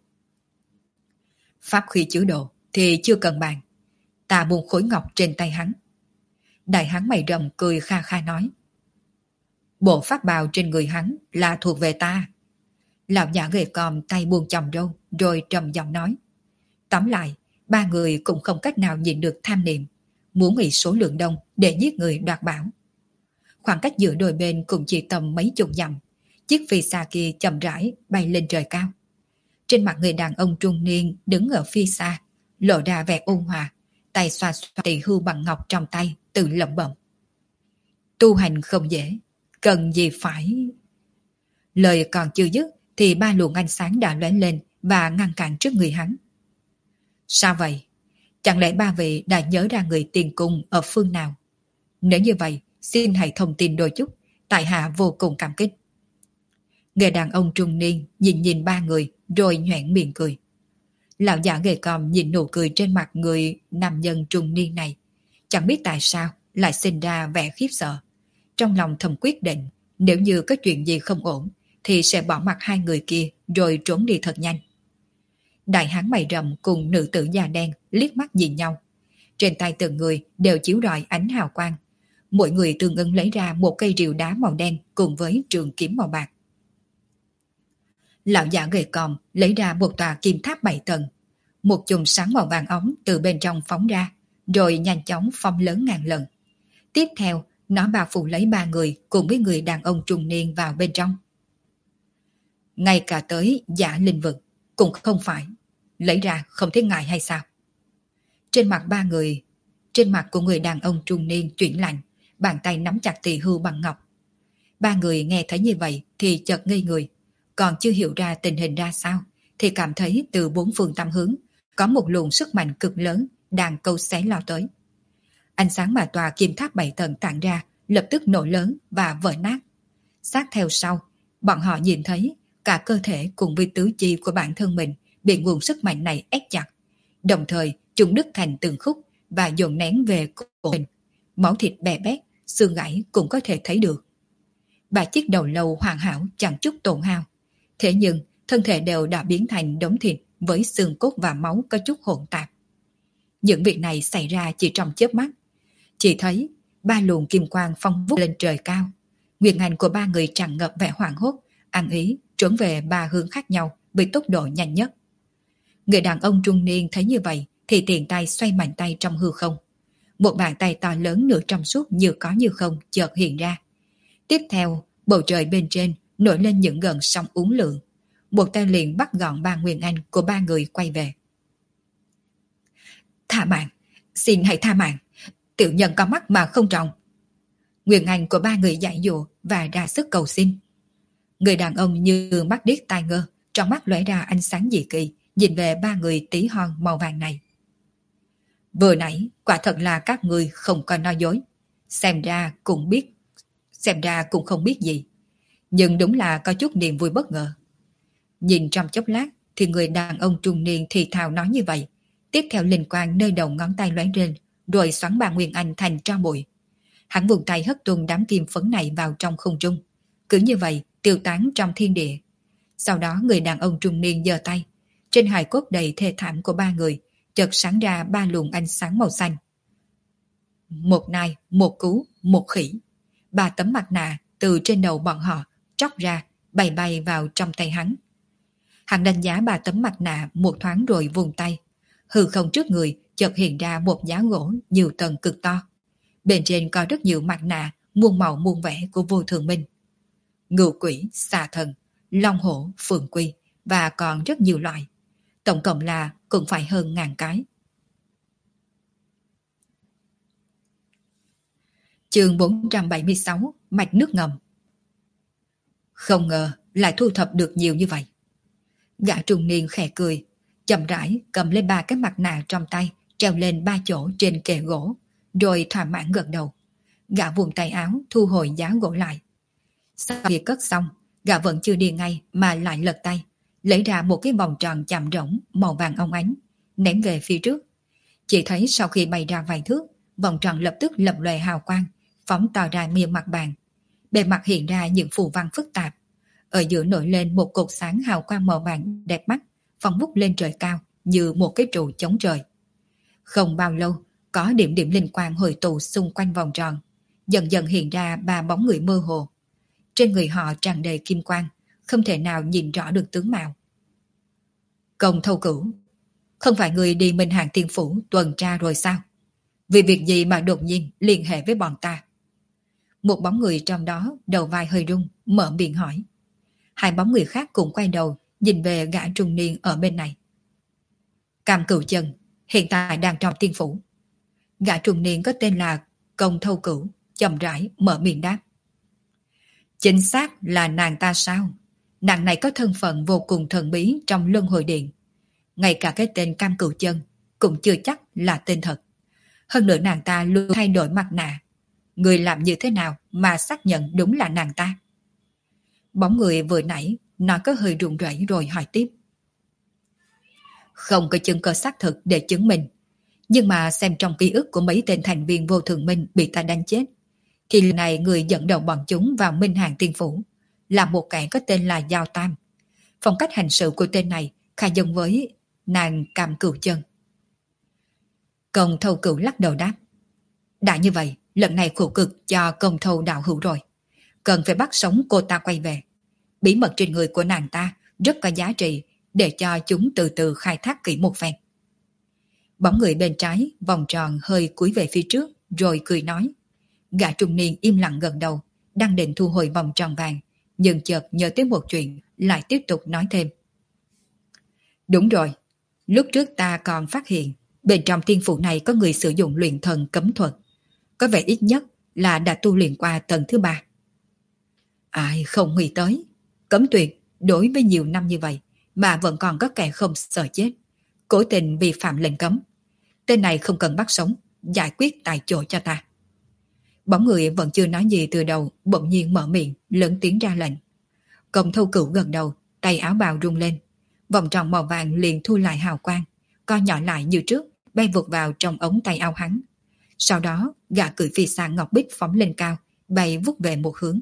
Pháp khí chứa đồ thì chưa cần bàn. Ta buông khối ngọc trên tay hắn. Đại hán mày rậm cười kha kha nói. Bộ pháp bào trên người hắn là thuộc về ta. Lão giả gầy còm tay buông chòm râu rồi trầm giọng nói. Tóm lại, ba người cũng không cách nào nhịn được tham niệm, muốn nghĩ số lượng đông để giết người đoạt bảo. Khoảng cách giữa đôi bên cũng chỉ tầm mấy chục dặm, chiếc phi xa kia chậm rãi bay lên trời cao. Trên mặt người đàn ông trung niên đứng ở phía xa, lộ ra vẻ ôn hòa, tay xoa xoa tỳ hưu bằng ngọc trong tay, tự lẩm bẩm. Tu hành không dễ, cần gì phải... Lời còn chưa dứt thì ba luồng ánh sáng đã lóe lên và ngăn cản trước người hắn. Sao vậy? Chẳng lẽ ba vị đã nhớ ra người tiền cung ở phương nào? Nếu như vậy, xin hãy thông tin đôi chút, tại hạ vô cùng cảm kích. Người đàn ông trung niên nhìn nhìn ba người rồi nhoẻn miệng cười. Lão giả gầy còm nhìn nụ cười trên mặt người nam nhân trung niên này, chẳng biết tại sao lại sinh ra vẻ khiếp sợ. Trong lòng thầm quyết định, nếu như có chuyện gì không ổn thì sẽ bỏ mặc hai người kia rồi trốn đi thật nhanh. Đại hán mày rậm cùng nữ tử da đen liếc mắt nhìn nhau. Trên tay từng người đều chiếu rọi ánh hào quang. Mỗi người tương ứng lấy ra một cây rìu đá màu đen cùng với trường kiếm màu bạc. Lão giả gầy còm lấy ra một tòa kim tháp 7 tầng. Một chùm sáng màu vàng óng từ bên trong phóng ra, rồi nhanh chóng phóng lớn ngàn lần. Tiếp theo, nó bao phủ lấy ba người cùng với người đàn ông trung niên vào bên trong. Ngay cả tới giả linh vực cũng không phải. Lấy ra không thấy ngại hay sao? Trên mặt của người đàn ông trung niên chuyển lạnh, bàn tay nắm chặt tỳ hưu bằng ngọc. Ba người nghe thấy như vậy thì chợt ngây người, còn chưa hiểu ra tình hình ra sao thì cảm thấy từ bốn phương tám hướng có một luồng sức mạnh cực lớn đang câu xé lao tới. Ánh sáng mà tòa kim tháp 7 tầng tản ra lập tức nổ lớn và vỡ nát. Sát theo sau, bọn họ nhìn thấy cả cơ thể cùng với tứ chi của bản thân mình bị nguồn sức mạnh này ép chặt, đồng thời chúng đứt thành từng khúc và dồn nén về cổ mình. Máu thịt bè bét, xương gãy cũng có thể thấy được. Ba chiếc đầu lâu hoàn hảo chẳng chút tổn hao, thế nhưng thân thể đều đã biến thành đống thịt với xương cốt và máu có chút hỗn tạp. Những việc này xảy ra chỉ trong chớp mắt. Chỉ thấy ba luồng kim quang phong vút lên trời cao. Nguyện hành của ba người tràn ngập vẻ hoảng hốt, ăn ý trốn về ba hướng khác nhau với tốc độ nhanh nhất. Người đàn ông trung niên thấy như vậy thì tiền tay xoay mạnh tay trong hư không. Một bàn tay to lớn nửa trong suốt như có như không chợt hiện ra. Tiếp theo, bầu trời bên trên nổi lên những gợn sóng uốn lượn. một tay liền bắt gọn ba Nguyên Anh của ba người quay về. Tha mạng, xin hãy tha mạng, tiểu nhân có mắt mà không tròng. Nguyên Anh của ba người dãy dụa và ra sức cầu xin. Người đàn ông như mắt điếc tai ngơ, trong mắt lóe ra ánh sáng dị kỳ, nhìn về ba người tí hon màu vàng này. Vừa nãy, quả thật là các người không có nói dối. Xem ra cũng không biết gì. Nhưng đúng là có chút niềm vui bất ngờ. Nhìn trong chốc lát thì người đàn ông trung niên thì thào nói như vậy. Tiếp theo linh quang nơi đầu ngón tay lóe lên, rồi xoắn ba Nguyên Anh thành tro bụi. Hắn vùng tay hất tung đám kim phấn này vào trong không trung. Cứ như vậy tiêu tán trong thiên địa. Sau đó người đàn ông trung niên giơ tay. Trên hài cốt đầy thê thảm của ba người chợt sáng ra ba luồng ánh sáng màu xanh. Một nai, một cú, một khỉ. Ba tấm mặt nạ từ trên đầu bọn họ tróc ra, bay bay vào trong tay hắn. Hắn đánh giá ba tấm mặt nạ một thoáng rồi vùng tay. Hư không trước người chợt hiện ra một giá gỗ nhiều tầng cực to. Bên trên có rất nhiều mặt nạ muôn màu muôn vẻ của Vô Thường Minh. Ngưu quỷ, xà thần, long hổ, phượng quy và còn rất nhiều loại. Tổng cộng là cũng phải hơn 1000 cái. Chương 476, mạch nước ngầm. Không ngờ lại thu thập được nhiều như vậy. Gã trung niên khẽ cười, chậm rãi cầm lên ba cái mặt nạ trong tay, treo lên ba chỗ trên kệ gỗ, rồi thỏa mãn gật đầu. Gã vùng tay áo thu hồi giá gỗ lại. Sau khi cất xong, gã vẫn chưa đi ngay mà lại lật tay, lấy ra một cái vòng tròn chạm rỗng màu vàng óng ánh, ném về phía trước. Chỉ thấy sau khi bay ra vài thước, vòng tròn lập tức lập lòe hào quang, phóng to ra miệng mặt bàn. Bề mặt hiện ra những phù văn phức tạp. Ở giữa nổi lên một cột sáng hào quang màu vàng đẹp mắt, phóng vút lên trời cao như một cái trụ chống trời. Không bao lâu, có điểm điểm linh quang hội tụ xung quanh vòng tròn, dần dần hiện ra ba bóng người mơ hồ. Trên người họ tràn đầy kim quang, không thể nào nhìn rõ được tướng mạo. Công Thâu Cửu, không phải người đi Minh Hàng Tiên Phủ tuần tra rồi sao? Vì việc gì mà đột nhiên liên hệ với bọn ta? Một bóng người trong đó đầu vai hơi rung, mở miệng hỏi. Hai bóng người khác cũng quay đầu, nhìn về gã trung niên ở bên này. Cam Cửu Chân, hiện tại đang trong tiên phủ. Gã trung niên có tên là Công Thâu Cửu, chậm rãi mở miệng đáp. Chính xác là nàng ta sao? Nàng này có thân phận vô cùng thần bí trong Luân Hồi Điện. Ngay cả cái tên Cam Cửu Chân cũng chưa chắc là tên thật. Hơn nữa nàng ta luôn thay đổi mặt nạ. Người làm như thế nào mà xác nhận đúng là nàng ta? Bóng người vừa nãy nói có hơi run rẩy rồi hỏi tiếp. Không có chứng cơ xác thực để chứng minh. Nhưng mà xem trong ký ức của mấy tên thành viên Vô Thường Minh bị ta đánh chết, thì lần này người dẫn đầu bọn chúng vào Minh Hàng Tiên Phủ là một kẻ có tên là Giao Tam. Phong cách hành sự của tên này khá giống với nàng Cam Cửu Chân. Công Thâu Cửu lắc đầu đáp. Đã như vậy, lần này khổ cực cho Công Thâu đạo hữu rồi. Cần phải bắt sống cô ta quay về. Bí mật trên người của nàng ta rất có giá trị để cho chúng từ từ khai thác kỹ một phen. Bóng người bên trái vòng tròn hơi cúi về phía trước rồi cười nói. Gã trung niên im lặng gần đầu, đang định thu hồi vòng tròn vàng, nhưng chợt nhớ tới một chuyện, lại tiếp tục nói thêm. Đúng rồi, lúc trước ta còn phát hiện bên trong tiên phủ này có người sử dụng luyện thần cấm thuật, có vẻ ít nhất là đã tu luyện qua tầng thứ 3. Ai không nghĩ tới, cấm tuyệt đối với nhiều năm như vậy mà vẫn còn có kẻ không sợ chết, cố tình vi phạm lệnh cấm. Tên này không cần bắt sống, giải quyết tại chỗ cho ta. Bóng người vẫn chưa nói gì từ đầu, bỗng nhiên mở miệng, lớn tiếng ra lệnh. Công Thâu Cửu gật đầu, tay áo bào rung lên. Vòng tròn màu vàng liền thu lại hào quang, co nhỏ lại như trước, bay vụt vào trong ống tay áo hắn. Sau đó, gã cửi phi xa ngọc bích phóng lên cao, bay vút về một hướng.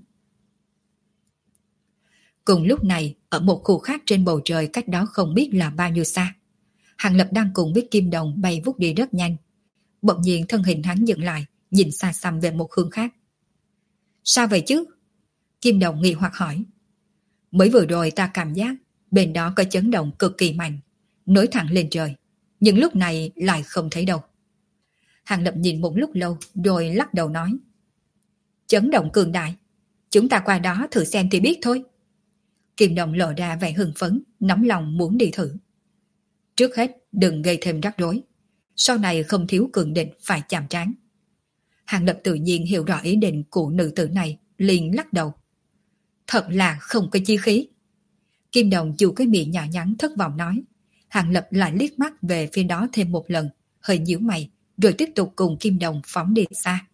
Cùng lúc này, ở một khu khác trên bầu trời cách đó không biết là bao nhiêu xa, Hàng Lập đang cùng với Kim Đồng bay vút đi rất nhanh. Bỗng nhiên thân hình hắn dừng lại, nhìn xa xăm về một hướng khác. Sao vậy chứ? Kim Đồng nghi hoặc hỏi. Mới vừa rồi ta cảm giác bên đó có chấn động cực kỳ mạnh, nối thẳng lên trời, nhưng lúc này lại không thấy đâu. Hàng Lập nhìn một lúc lâu rồi lắc đầu nói. Chấn động cường đại, chúng ta qua đó thử xem thì biết thôi. Kim Đồng lộ ra vẻ hưng phấn, nóng lòng muốn đi thử. Trước hết đừng gây thêm rắc rối, sau này không thiếu cường địch phải chạm trán. Hàng Lập tự nhiên hiểu rõ ý định của nữ tử này, liền lắc đầu. Thật là không có chí khí. Kim Đồng chịu cái miệng nhỏ nhắn thất vọng nói. Hàng Lập lại liếc mắt về phía đó thêm một lần, hơi nhíu mày, rồi tiếp tục cùng Kim Đồng phóng đi xa.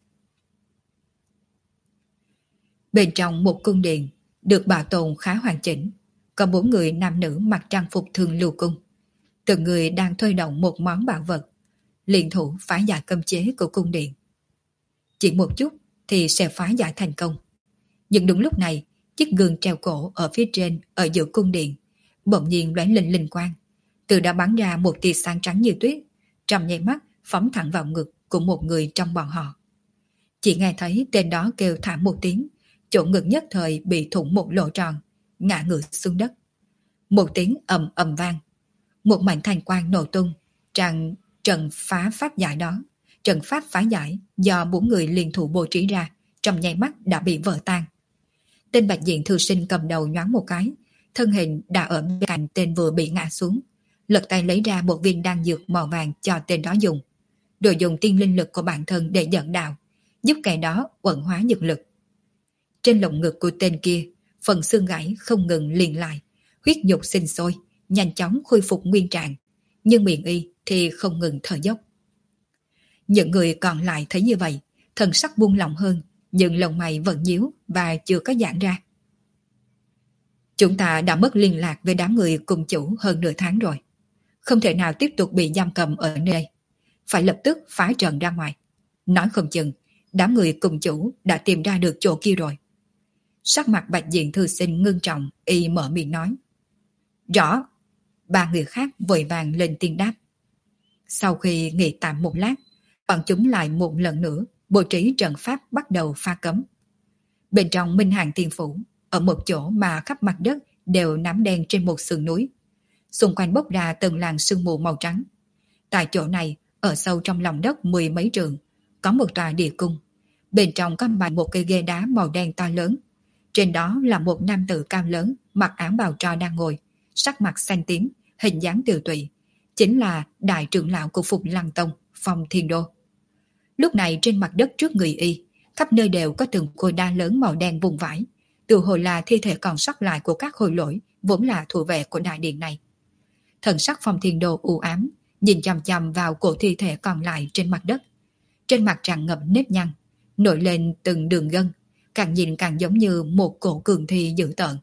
Bên trong một cung điện, được bảo tồn khá hoàn chỉnh, có 4 người nam nữ mặc trang phục thường lưu cung. Từng người đang thôi động một món bảo vật, liên thủ phá giải cấm chế của cung điện. Chỉ một chút thì sẽ phá giải thành công. Nhưng đúng lúc này, chiếc gương treo cổ ở phía trên ở giữa cung điện bỗng nhiên lóe lên linh quang, từ đã bắn ra một tia sáng trắng như tuyết, trong nháy mắt phóng thẳng vào ngực của một người trong bọn họ. Chỉ nghe thấy tên đó kêu thảm một tiếng, chỗ ngực nhất thời bị thủng một lỗ tròn, ngã ngửa xuống đất. Một tiếng ầm ầm vang, một mảnh thanh quang nổ tung, trận pháp phá giải do 4 người liên thủ bố trí ra, trong nháy mắt đã bị vỡ tan. Tên Bạch Diện thư sinh cầm đầu nhoáng một cái, thân hình đã ở bên cạnh tên vừa bị ngã xuống, lật tay lấy ra một viên đan dược màu vàng cho tên đó dùng, rồi dùng tiên linh lực của bản thân để dẫn đạo, giúp kẻ đó uẩn hóa dược lực. Trên lồng ngực của tên kia, phần xương gãy không ngừng liền lại, huyết nhục sinh sôi, nhanh chóng khôi phục nguyên trạng, nhưng miệng y thì không ngừng thở dốc. Những người còn lại thấy như vậy, thần sắc buông lỏng hơn, nhưng lông mày vẫn nhíu và chưa có giãn ra. Chúng ta đã mất liên lạc với đám người cùng chủ hơn nửa tháng rồi, không thể nào tiếp tục bị giam cầm ở nơi đây, phải lập tức phá trận ra ngoài. Nói không chừng đám người cùng chủ đã tìm ra được chỗ kia rồi. Sắc mặt Bạch Diện thư sinh ngưng trọng, y mở miệng nói. Rõ. 3 người khác vội vàng lên tiếng đáp. Sau khi nghỉ tạm một lát, bọn chúng lại một lần nữa bố trí trận pháp bắt đầu pha cấm. Bên trong Minh Hàng Tiên Phủ, ở một chỗ mà khắp mặt đất đều nám đen trên một sườn núi, xung quanh bốc ra từng làn sương mù màu trắng. Tại chỗ này, ở sâu trong lòng đất 10 mấy trượng, có một tòa địa cung. Bên trong có bày một cây ghế đá màu đen to lớn. Trên đó là một nam tử cao lớn, mặc áo bào tro đang ngồi, sắc mặt xanh tím, hình dáng tiều tụy, chính là đại trưởng lão của Phục Lăng Tông, Phong Thiên Đô. Lúc này trên mặt đất trước người y, khắp nơi đều có từng khối đá lớn màu đen vùng vãi, tự hồ là thi thể còn sót lại của các khôi lỗi vốn là thủ vệ của đại điện này. Thần sắc Phong Thiên Đô u ám, nhìn chằm chằm vào cổ thi thể còn lại trên mặt đất. Trên mặt tràn ngập nếp nhăn, nổi lên từng đường gân, càng nhìn càng giống như một cổ cường thi dữ tợn.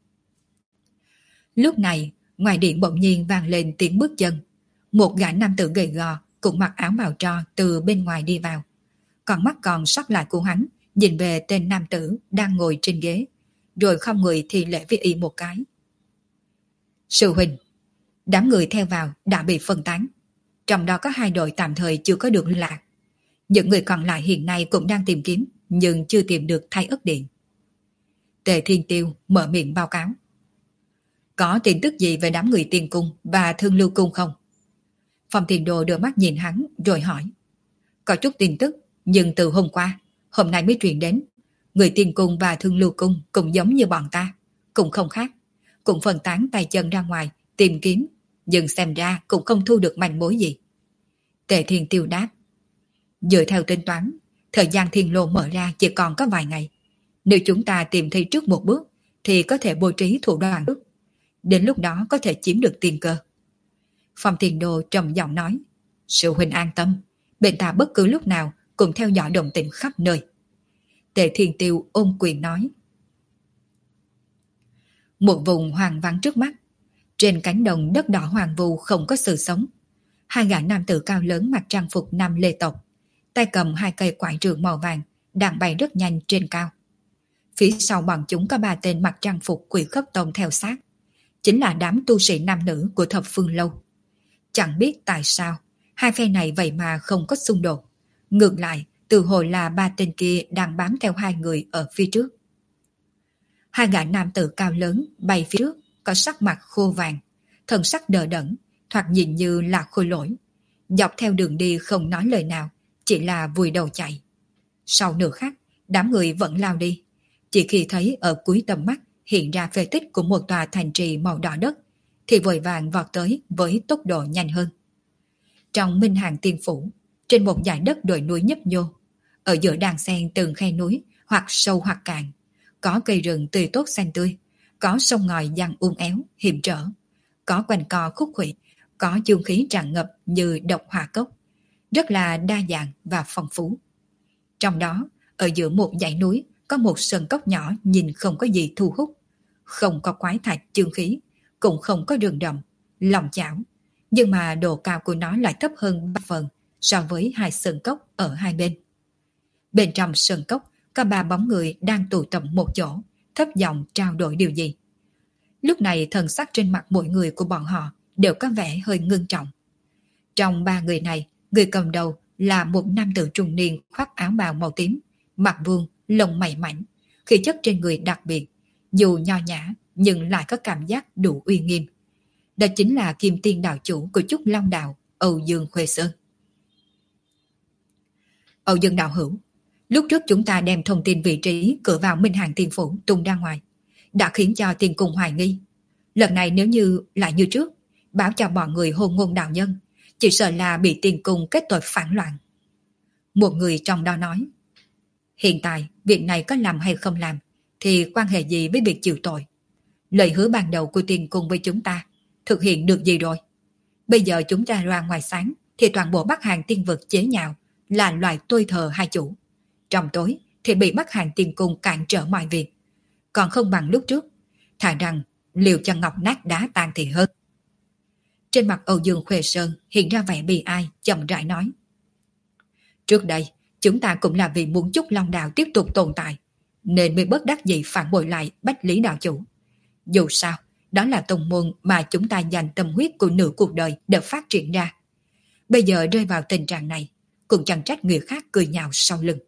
Lúc này, ngoài điện bỗng nhiên vang lên tiếng bước chân. Một gã nam tử gầy gò, cũng mặc áo bào tro từ bên ngoài đi vào. Còn mắt còn sót lại của hắn, nhìn về tên nam tử đang ngồi trên ghế, rồi không người thì lễ với y một cái. Sư huynh, đám người theo vào đã bị phân tán. Trong đó có 2 đội tạm thời chưa có được liên lạc. Những người còn lại hiện nay cũng đang tìm kiếm, nhưng chưa tìm được Thái Ức Điện. Tề Thiên Tiêu mở miệng báo cáo. Có tin tức gì về đám người Tiên Cung và Thương Lưu Cung không? Phong Thiên Đồ đưa mắt nhìn hắn rồi hỏi. Có chút tin tức, nhưng từ hôm nay mới truyền đến. Người Tiên Cung và Thương Lưu Cung cũng giống như bọn ta, cũng không khác, cũng phân tán tay chân ra ngoài tìm kiếm, nhưng xem ra cũng không thu được manh mối gì. Tề Thiên Tiêu đáp. Dựa theo tính toán, thời gian thiên lô mở ra chỉ còn có vài ngày. Nếu chúng ta tìm thấy trước một bước thì có thể bố trí thủ đoạn trước. Đến lúc đó có thể chiếm được tiên cơ. Phong Thiên Đô trầm giọng nói. Sư huynh an tâm, bên ta bất cứ lúc nào cũng theo dõi động tĩnh khắp nơi. Tề Thiên Tiêu ôm quyền nói. Một vùng hoang vắng trước mắt. Trên cánh đồng đất đỏ hoàng vu không có sự sống. 2 gã nam tử cao lớn mặc trang phục nam lê tộc, tay cầm 2 cây quải trượng màu vàng, đang bay rất nhanh trên cao. Phía sau bọn chúng có 3 tên mặc trang phục Quỷ Khất Tông theo sát, chính là đám tu sĩ nam nữ của Thập Phương Lâu. Chẳng biết tại sao 2 phe này vậy mà không có xung đột, ngược lại từ hồi là 3 tên kia đang bám theo 2 người ở phía trước. 2 gã nam tử cao lớn bay phía trước có sắc mặt khô vàng, thần sắc đờ đẫn, thoạt nhìn như là khôi lỗi. Dọc theo đường đi không nói lời nào, chỉ là vùi đầu chạy. Sau nửa khắc, đám người vẫn lao đi. Chỉ khi thấy ở cuối tầm mắt hiện ra phế tích của một tòa thành trì màu đỏ đất, thì vội vàng vọt tới với tốc độ nhanh hơn. Trong Minh Hàng Tiên Phủ, trên một dải đất đồi núi nhấp nhô, ở giữa đàn xen từng khe núi hoặc sâu hoặc cạn, có cây rừng tươi tốt xanh tươi, có sông ngòi giăng éo, hiểm trở, có quanh co khúc khuỷu, có chương khí tràn ngập như độc hỏa cốc, rất là đa dạng và phong phú. Trong đó, ở giữa một dãy núi có một sơn cốc nhỏ nhìn không có gì thu hút, không có quái thạch chương khí, cũng không có rừng rậm, lòng chảo, nhưng mà độ cao của nó lại thấp hơn 3 phần so với hai sơn cốc ở hai bên. Bên trong sơn cốc có 3 bóng người đang tụ tập một chỗ, thấp giọng trao đổi điều gì. Lúc này thần sắc trên mặt mỗi người của bọn họ đều có vẻ hơi ngưng trọng. Trong 3 người này, người cầm đầu là một nam tử trung niên khoác áo bào màu tím, mặt vuông, lông mày mảnh, khí chất trên người đặc biệt, dù nho nhã nhưng lại có cảm giác đủ uy nghiêm. Đó chính là Kim Tiên đạo chủ của Trúc Long Đạo, Âu Dương Khuê Sơn. Âu Dương đạo hữu, lúc trước chúng ta đem thông tin vị trí cửa vào Minh Hàng Tiên Phủ tung ra ngoài, đã khiến cho Tiên Cung hoài nghi. Lần này nếu như lại như trước, báo cho bọn người hôn ngôn đạo nhân, chỉ sợ là bị Tiên Cung kết tội phản loạn. Một người trong đó nói, hiện tại việc này có làm hay không làm thì quan hệ gì với việc chịu tội. Lời hứa ban đầu của Tiên Cung với chúng ta thực hiện được gì rồi? Bây giờ chúng ta ra ngoài sáng thì toàn bộ Bắc Hàng Tiên vực chế nhạo là loài tôi thờ hai chủ. Trong tối thì bị Bắc Hàng Tiên Cung cản trở mọi việc. Còn không bằng lúc trước, thà rằng liều cho ngọc nát đá tan thì hơn. Trên mặt Âu Dương Khuê Sơn hiện ra vẻ bi ai, chậm rãi nói. Trước đây, chúng ta cũng là vì muốn Trúc Long Đạo tiếp tục tồn tại, nên mới bất đắc dĩ phản bội lại Bách Lý đạo chủ. Dù sao, đó là tông môn mà chúng ta dành tâm huyết của nửa cuộc đời để phát triển ra. Bây giờ rơi vào tình trạng này, cũng chẳng trách người khác cười nhạo sau lưng.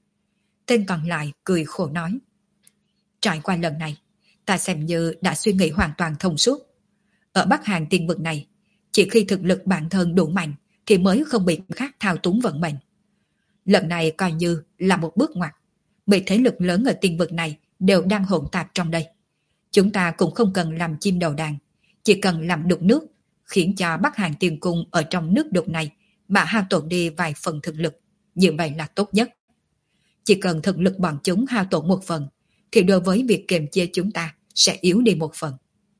Tên còn lại cười khổ nói. Trải qua lần này, ta xem như đã suy nghĩ hoàn toàn thông suốt. Ở Bắc Hàng Tiên vực này, chỉ khi thực lực bản thân đủ mạnh thì mới không bị khác thao túng vận mệnh. Lần này coi như là một bước ngoặt. Mấy thế lực lớn ở tiên vực này đều đang hỗn tạp trong đây. Chúng ta cũng không cần làm chim đầu đàn, chỉ cần làm đục nước, khiến cho Bắc Hàng Tiên Cung ở trong nước đục này mà hao tổn đi vài phần thực lực. Như vậy là tốt nhất. Chỉ cần thực lực bọn chúng hao tổn một phần, thì đối với việc kiềm chế chúng ta sẽ yếu đi một phần.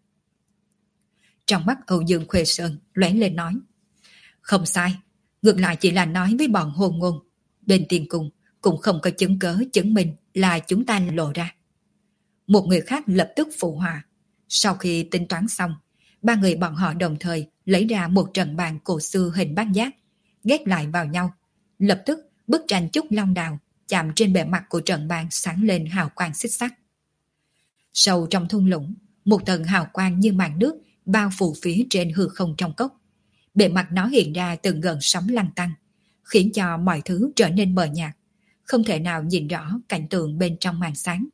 Trong mắt Âu Dương Khuê Sơn lóe lên nói. Không sai, ngược lại chỉ là nói với bọn hôn ngôn. Bên Tiên Cung cũng không có chứng cớ chứng minh là chúng ta lộ ra. Một người khác lập tức phụ họa. Sau khi tính toán xong, 3 người bọn họ đồng thời lấy ra một trận bàn cổ xưa hình bát giác, ghép lại vào nhau. Lập tức bức tranh Trúc Long Đào chạm trên bề mặt của trận bàn sáng lên hào quang xích sắc. Sâu trong thung lũng, một tầng hào quang như màn nước bao phủ phía trên hư không trong cốc. Bề mặt nó hiện ra từng gợn sóng lăn tăn, khiến cho mọi thứ trở nên mờ nhạt, không thể nào nhìn rõ cảnh tượng bên trong màn sáng.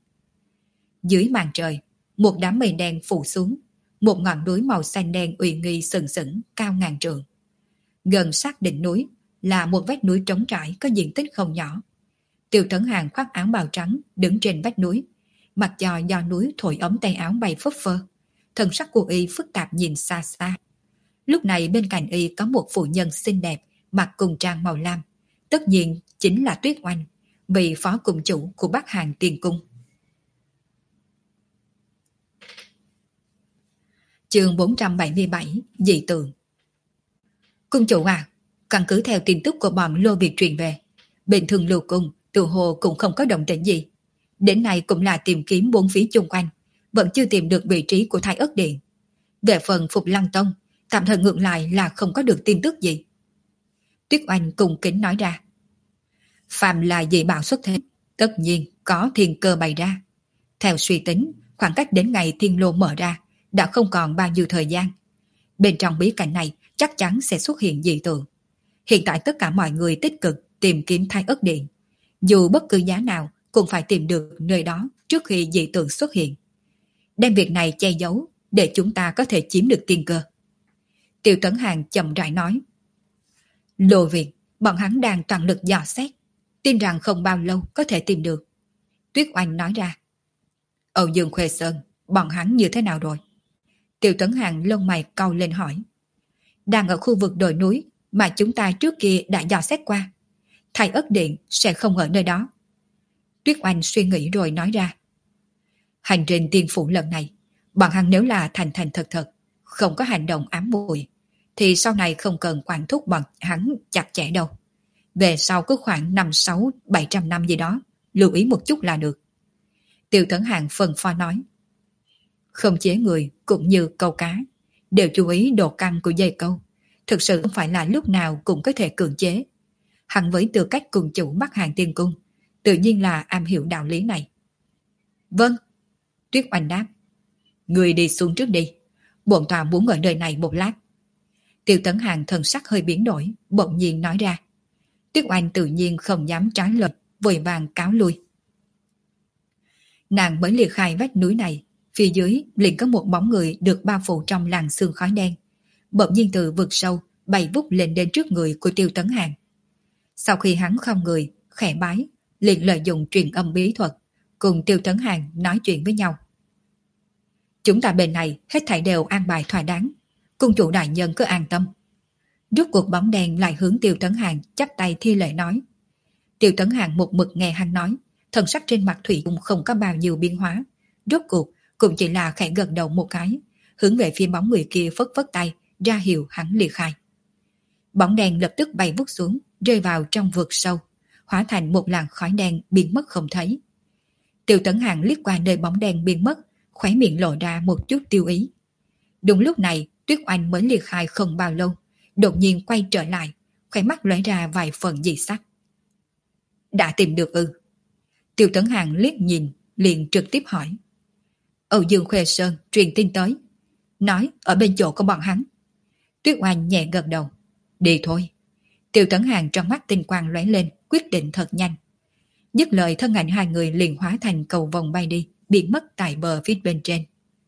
Dưới màn trời, một đám mây đen phủ xuống, một ngọn núi màu xanh đen uy nghi sừng sững cao ngàn trượng. Gần sát đỉnh núi là một vách núi trống trải có diện tích không nhỏ. Tiêu Tấn Hàng khoác áo bào trắng đứng trên vách núi, mặc cho do núi thổi ấm tay áo bay phấp phơ. Thần sắc của y phức tạp nhìn xa xa. Lúc này bên cạnh y có một phụ nhân xinh đẹp mặc cùng trang màu lam, tất nhiên chính là Tuyết Oanh, vị phó cung chủ của Bắc Hàng Tiên Cung. Chương 477 Dị tượng. Cung chủ à, căn cứ theo tin tức của bọn Lô Việt truyền về, bên Thương Lưu Cung tự hồ cũng không có động tĩnh gì. Đến nay cũng là tìm kiếm bốn phía chung quanh, vẫn chưa tìm được vị trí của Thái Ất Điện. Về phần Phục Lăng Tông, tạm thời ngược lại là không có được tin tức gì. Tuyết Oanh cung kính nói ra. Phàm là dị bảo xuất thế, tất nhiên có thiên cơ bày ra. Theo suy tính, khoảng cách đến ngày thiên lô mở ra đã không còn bao nhiêu thời gian. Bên trong bí cảnh này chắc chắn sẽ xuất hiện dị tượng. Hiện tại tất cả mọi người tích cực tìm kiếm Thái Ất Điện. Dù bất cứ giá nào cũng phải tìm được nơi đó trước khi dị tượng xuất hiện. Đem việc này che giấu để chúng ta có thể chiếm được tiên cơ. Tiêu Tấn Hàng chậm rãi nói. Lô Việt, bọn hắn đang toàn lực dò xét, tin rằng không bao lâu có thể tìm được. Tuyết Oanh nói ra. Âu Dương Khuê Sơn, bọn hắn như thế nào rồi? Tiêu Tấn Hàng lông mày cau lên hỏi. Đang ở khu vực đồi núi mà chúng ta trước kia đã dò xét qua. Thầy ất điện sẽ không ở nơi đó. Tuyết Oanh suy nghĩ rồi nói ra. Hành trình tiên phủ lần này, bọn hắn nếu là thành thành thật thật, không có hành động ám muội, thì sau này không cần quản thúc bọn hắn chặt chẽ đâu. Về sau cứ khoảng 500-600-700 năm gì đó, lưu ý một chút là được. Tiêu Tấn Hàng phân pho nói. Không chế người cũng như câu cá, đều chú ý độ căng của dây câu. Thực sự không phải là lúc nào cũng có thể cưỡng chế. Hắn với tư cách cùng chủ Bắc Hàng Tiên Cung, tự nhiên là am hiểu đạo lý này. Vâng. Tuyết Oanh đáp. Người đi xuống trước đi. Bổn tọa muốn ở nơi này một lát. Tiêu Tấn Hàng thần sắc hơi biến đổi, bỗng nhiên nói ra. Tuyết Oanh tự nhiên không dám trái lời, vội vàng cáo lui. Nàng mới liệt khai vách núi này, phía dưới liền có một bóng người được bao phủ trong làn sương khói đen. Bỗng nhiên từ vực sâu bay vút lên đến trước người của Tiêu Tấn Hàng. Sau khi hắn không người, khẽ bái, liền lợi dụng truyền âm bí thuật, cùng Tiêu Tấn Hàng nói chuyện với nhau. Chúng ta bên này hết thảy đều an bài thỏa đáng, cung chủ đại nhân cứ an tâm. Rốt cuộc bóng đen lại hướng Tiêu Tấn Hàng chắp tay thi lễ nói. Tiêu Tấn Hàng một mực nghe hắn nói, thần sắc trên mặt thủy cũng không có bao nhiêu biến hóa. Rốt cuộc cũng chỉ là khẽ gật đầu một cái, hướng về phía bóng người kia phất phất tay, ra hiệu hắn ly khai. Bóng đen lập tức bay vút xuống, rơi vào trong vực sâu, hóa thành một làn khói đen biến mất không thấy. Tiêu Tấn Hàng liếc qua nơi bóng đen biến mất, khóe miệng lộ ra một chút tiêu ý. Đúng lúc này, Tuyết Oanh mới ly khai không bao lâu, đột nhiên quay trở lại, khóe mắt lóe ra vài phần dị sắc. Đã tìm được ư? Tiêu Tấn Hàng liếc nhìn, liền trực tiếp hỏi. Âu Dương Khuê Sơn truyền tin tới, nói ở bên chỗ của bọn hắn. Tuyết Oanh nhẹ gật đầu. Đi thôi. Tiêu Tấn Hàng trong mắt tinh quang lóe lên, quyết định thật nhanh. Dứt lời thân ảnh hai người liền hóa thành cầu vồng bay đi, biến mất tại bờ phía bên trên.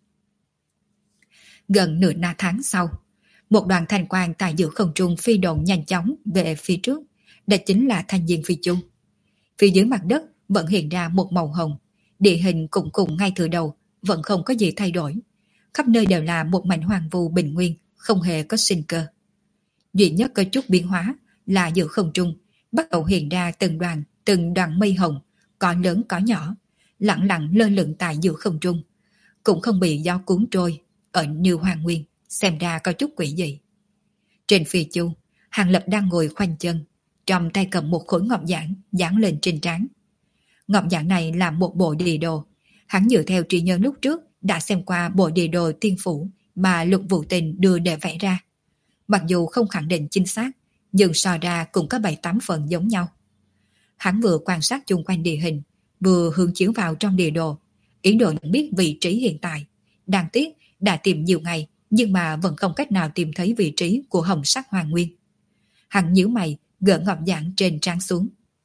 Gần nửa tháng sau, một đoàn thanh quang tại giữa không trung phi độn nhanh chóng về phía trước, đó chính là Thanh Diên Phi Chu. Phía dưới mặt đất vẫn hiện ra một màu hồng, địa hình cũng cùng ngay từ đầu vẫn không có gì thay đổi, khắp nơi đều là một mảnh hoang vu bình nguyên, không hề có sinh cơ. Duy nhất có chút biến hóa là giữa không trung bắt đầu hiện ra từng đoàn mây hồng, có lớn có nhỏ, lặng lặng lơ lửng tại giữa không trung, cũng không bị gió cuốn trôi, ở như hoàng nguyên, xem ra có chút quỷ dị. Trên phi chu, Hàng Lập đang ngồi khoanh chân, trong tay cầm một khối ngọc giản dán lên trên trán. Ngọc giản này là một bộ địa đồ, hắn dựa theo trí nhớ lúc trước đã xem qua bộ địa đồ tiên phủ mà Lục Vũ Tình đưa để vẽ ra. Mặc dù không khẳng định chính xác, nhưng so ra cũng có 7-8 phần giống nhau. Hắn vừa quan sát chung quanh địa hình, vừa hướng chiếu vào trong địa đồ, ý đồ nhận biết vị trí hiện tại. Đáng tiếc đã tìm nhiều ngày, nhưng mà vẫn không cách nào tìm thấy vị trí của hồng sắc hoàng nguyên. Hắn nhíu mày, gỡ ngọc giản trên trán xuống.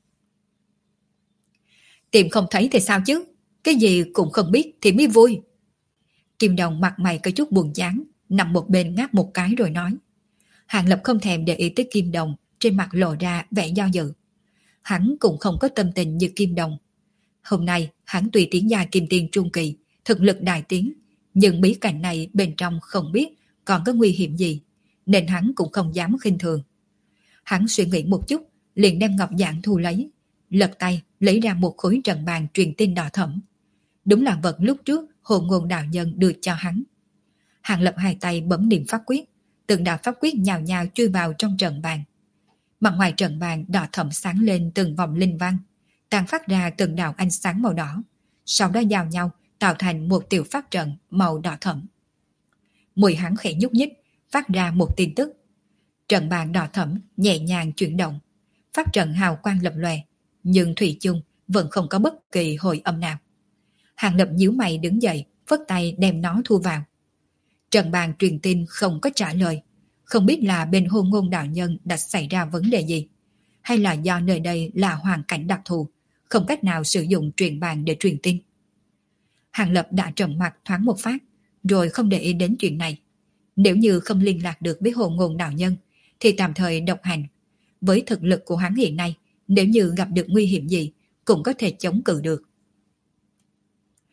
Tìm không thấy thì sao chứ? Cái gì cũng không biết thì mới vui. Kim Đồng mặt mày có chút buồn chán, nằm một bên ngáp một cái rồi nói. Hàng Lập không thèm để ý tới Kim Đồng, trên mặt lộ ra vẻ do dự. Hắn cũng không có tâm tình như Kim Đồng. Hôm nay hắn tùy tiến gia kim tiên trung kỳ, thực lực đại tiến, nhưng bí cảnh này bên trong không biết còn có nguy hiểm gì, nên hắn cũng không dám khinh thường. Hắn suy nghĩ một chút, liền đem ngọc giản thu lấy, lật tay lấy ra một khối trần bàn truyền tin đỏ thẫm. Đúng là vật lúc trước Hồn Ngôn đạo nhân đưa cho hắn. Hàng Lập hai tay bấm niệm pháp quyết, từng đạo pháp quyết nhào nhào chui vào trong trận bàn. Mặt ngoài trận bàn đỏ thẫm sáng lên từng vòng linh văn, tàn phát ra từng đạo ánh sáng màu đỏ, sau đó giao nhau tạo thành một tiểu pháp trận màu đỏ thẫm. Mùi hắn khẽ nhúc nhích, phát ra một tin tức. Trận bàn đỏ thẫm nhẹ nhàng chuyển động, pháp trận hào quang lập lòe, nhưng thủy chung vẫn không có bất kỳ hồi âm nào. Hàng Lập nhíu mày đứng dậy, phất tay đem nó thu vào. Trận bàn truyền tin không có trả lời, không biết là bên Hồn Ngôn đạo nhân đã xảy ra vấn đề gì, hay là do nơi đây là hoàn cảnh đặc thù, không cách nào sử dụng truyền bàn để truyền tin. Hàng Lập đã trầm mặt thoáng một phát, rồi không để ý đến chuyện này. Nếu như không liên lạc được với Hồn Ngôn đạo nhân, thì tạm thời độc hành. Với thực lực của hắn hiện nay, nếu như gặp được nguy hiểm gì, cũng có thể chống cự được.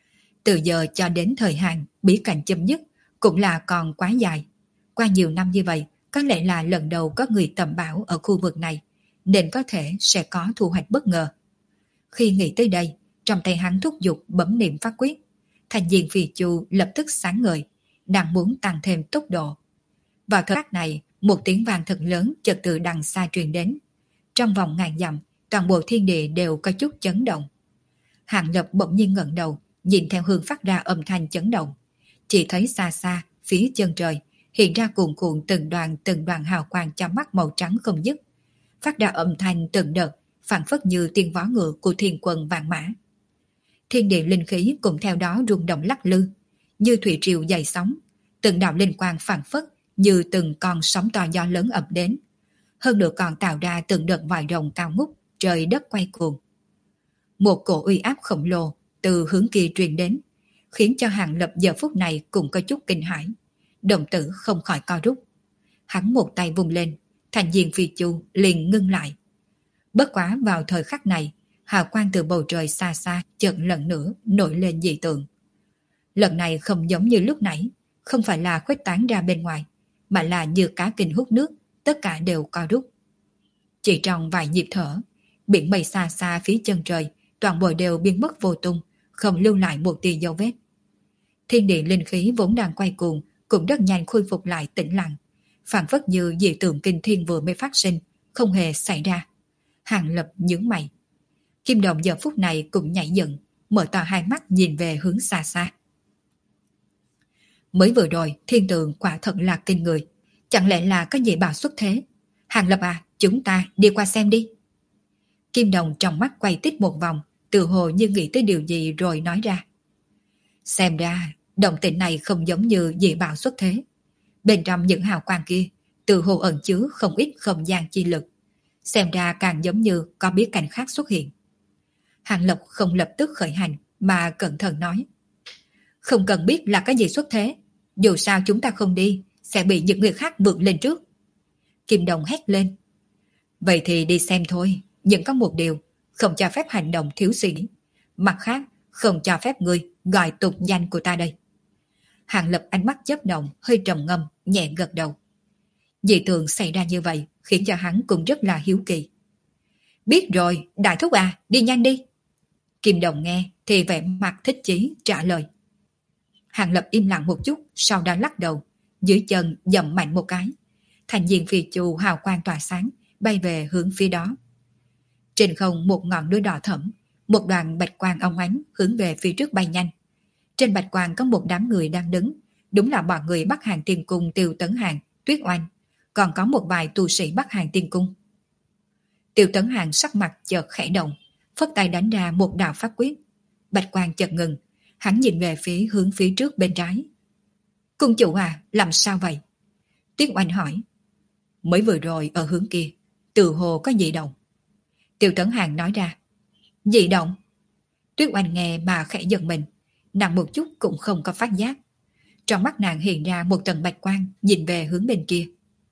Từ giờ cho đến thời hạn bí cảnh chấm dứt cũng là còn quá dài. Qua nhiều năm như vậy, có lẽ là lần đầu có người tầm bảo ở khu vực này, nên có thể sẽ có thu hoạch bất ngờ. Khi nghĩ tới đây, trong tay hắn thúc giục bấm niệm pháp quyết, thành viên Phi Chu lập tức sáng ngời, đang muốn tăng thêm tốc độ. Vào thời khắc này, một tiếng vang thật lớn chợt từ đằng xa truyền đến. Trong vòng ngàn dặm, toàn bộ thiên địa đều có chút chấn động. Hàng Lập bỗng nhiên ngẩng đầu, nhìn theo hướng phát ra âm thanh chấn động. Chỉ thấy xa xa, phía chân trời, hiện ra cuồn cuộn từng đoàn hào quang chói mắt màu trắng không dứt. Phát ra âm thanh từng đợt, phảng phất như tiếng vó ngựa của thiên quân vạn mã. Thiên địa linh khí cũng theo đó rung động lắc lư, như thủy triều dậy sóng, từng đạo linh quang phảng phất như từng con sóng to gió lớn ập đến. Hơn nữa còn tạo ra từng đợt vòi rồng cao ngút, trời đất quay cuồng. Một cổ uy áp khổng lồ từ hướng kia truyền đến, khiến cho Hàng Lập giờ phút này cũng có chút kinh hãi, đồng tử không khỏi co rút. Hắn một tay vùng lên, thành viên Phi Chu liền ngưng lại. Bất quá vào thời khắc này, hào quang từ bầu trời xa xa chợt lần nữa nổi lên dị tượng. Lần này không giống như lúc nãy, không phải là khuếch tán ra bên ngoài, mà là như cá kinh hút nước, tất cả đều co rút. Chỉ trong vài nhịp thở, biển mây xa xa phía chân trời, toàn bộ đều biến mất vô tung, không lưu lại một tia dấu vết. Thiên địa linh khí vốn đang quay cuồng, cũng rất nhanh khôi phục lại tĩnh lặng, phảng phất như dị tượng kinh thiên vừa mới phát sinh, không hề xảy ra. Hàng Lập nhướng mày. Kim Đồng giờ phút này cũng nhảy dựng, mở to hai mắt nhìn về hướng xa xa. Mới vừa rồi, thiên tượng quả thật là kinh người. Chẳng lẽ là có gì bảo xuất thế? Hàng Lập à, chúng ta đi qua xem đi. Kim Đồng trong mắt quay tít một vòng, tự hồ như nghĩ tới điều gì rồi nói ra. Xem ra, động tĩnh này không giống như dị bảo xuất thế. Bên trong những hào quang kia, tự hồ ẩn chứa không ít không gian chi lực. Xem ra càng giống như có bí cảnh khác xuất hiện. Hàng Lập không lập tức khởi hành mà cẩn thận nói. Không cần biết là cái gì xuất thế, dù sao chúng ta không đi, sẽ bị những người khác vượt lên trước. Kim Đồng hét lên. Vậy thì đi xem thôi, nhưng có một điều, không cho phép hành động thiếu suy nghĩ. Mặt khác, không cho phép ngươi gọi tục danh của ta đây. Hàng Lập ánh mắt chớp động, hơi trầm ngâm, nhẹ gật đầu. Dị tượng xảy ra như vậy, khiến cho hắn cũng rất là hiếu kỳ. Biết rồi, đại thúc à, đi nhanh đi. Kim Đồng nghe thì vẻ mặt thích chí trả lời. Hàng Lập im lặng một chút, sau đó lắc đầu, dưới chân dậm mạnh một cái. Thành viên Phi Chu hào quang tỏa sáng, bay về hướng phía đó. Trên không một ngọn núi đỏ thẫm, một đoàn bạch quang óng ánh hướng về phía trước bay nhanh. Trên bạch quang có một đám người đang đứng, đúng là bọn người Bắc Hàng Tiên Cung Tiêu Tấn Hàng, Tuyết Oanh, còn có một vài tu sĩ Bắc Hàng Tiên Cung. Tiêu Tấn Hàng sắc mặt chợt khẽ động, phất tay đánh ra một đạo pháp quyết. Bạch quang chợt ngừng, hắn nhìn về hướng phía trước bên trái. Cung chủ à, làm sao vậy? Tuyết Oanh hỏi. Mới vừa rồi ở hướng kia, từ hồ có dị động. Tiêu Tấn Hàng nói ra. Dị động? Tuyết Oanh nghe mà khẽ giật mình, nàng một chút cũng không có phát giác. Trong mắt nàng hiện ra một tầng bạch quang nhìn về hướng bên kia.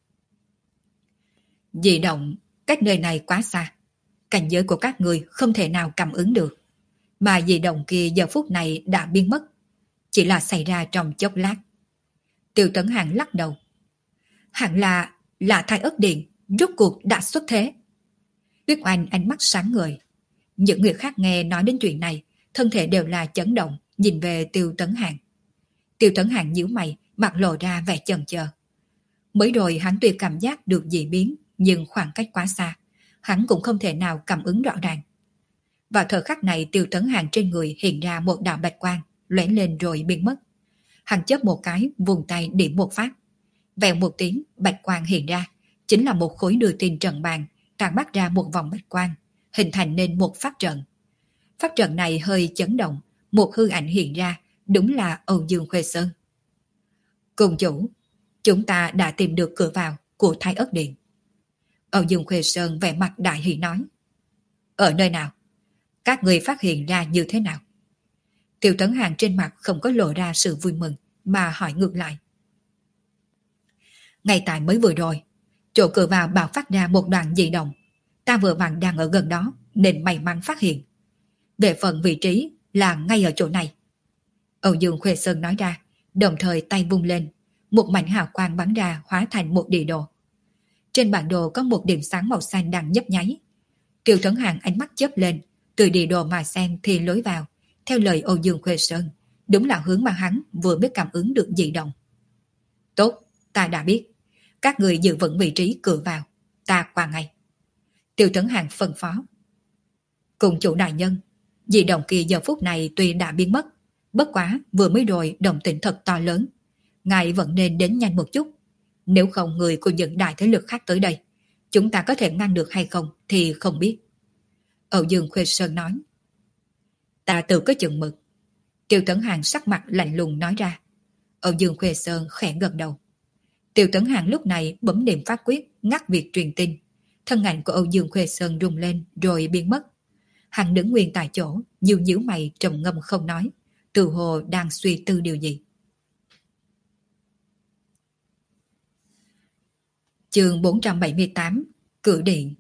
Dị động cách nơi này quá xa, cảnh giới của các người không thể nào cảm ứng được, mà dị động kia giờ phút này đã biến mất, chỉ là xảy ra trong chốc lát. Tiêu Tấn Hàng lắc đầu. Hẳn là Thái Ất Điện rốt cuộc đã xuất thế. Tuyết Oanh ánh mắt sáng ngời. Những người khác nghe nói đến chuyện này, thân thể đều là chấn động, nhìn về Tiêu Tấn Hàng. Tiêu Tấn Hàng nhíu mày, mặt lộ ra vẻ chần chờ. Mới rồi hắn tuy cảm giác được dị biến, nhưng khoảng cách quá xa, hắn cũng không thể nào cảm ứng rõ ràng. Vào thời khắc này, Tiêu Tấn Hàng trên người hiện ra một đạo bạch quang, lóe lên rồi biến mất. Hắn chớp một cái, vùng tay điểm một phát. Vèo một tiếng, bạch quang hiện ra, chính là một khối đưa tin trận bàn, tàn bắt ra một vòng bạch quang, hình thành nên một pháp trận. Pháp trận này hơi chấn động, một hư ảnh hiện ra, đúng là Âu Dương Khuê Sơn. Cùng chủ, chúng ta đã tìm được cửa vào của Thái Ất Điện. Âu Dương Khuê Sơn vẻ mặt đại hỷ nói. Ở nơi nào? Các người phát hiện ra như thế nào? Tiêu Tấn Hàng trên mặt không có lộ ra sự vui mừng, mà hỏi ngược lại. Ngay tại mới vừa rồi, chỗ cửa vào bạo phát ra một đoàn dị động. Ta vừa vặn đang ở gần đó, nên may mắn phát hiện. Về phần vị trí là ngay ở chỗ này. Âu Dương Khuê Sơn nói ra, đồng thời tay vung lên, một mảnh hào quang bắn ra hóa thành một địa đồ. Trên bản đồ có một điểm sáng màu xanh đang nhấp nháy. Tiêu Tuấn Hàn ánh mắt chớp lên, từ địa đồ mà xem thì lối vào, theo lời Âu Dương Khuê Sơn, đúng là hướng mà hắn vừa mới cảm ứng được dị động. Tốt, ta đã biết. Các người giữ vững vị trí cửa vào, ta qua ngay. Tiêu Tuấn Hàn phân phó. Cùng chủ đại nhân, dị động kia giờ phút này tuy đã biến mất, bất quá vừa mới rồi động tĩnh thật to lớn. Ngài vẫn nên đến nhanh một chút. Nếu không người của những đại thế lực khác tới đây, chúng ta có thể ngăn được hay không thì không biết. Âu Dương Khuê Sơn nói. Ta tự có chừng mực. Tiêu Tấn Hàn sắc mặt lạnh lùng nói ra. Âu Dương Khuê Sơn khẽ gật đầu. Tiêu Tấn Hàn lúc này bấm niệm pháp quyết ngắt việc truyền tin. Thân ảnh của Âu Dương Khuê Sơn rung lên rồi biến mất. Hắn đứng nguyên tại chỗ, nhíu nhíu mày trầm ngâm không nói, tự hồ đang suy tư điều gì. Chương 478, Cửa điện.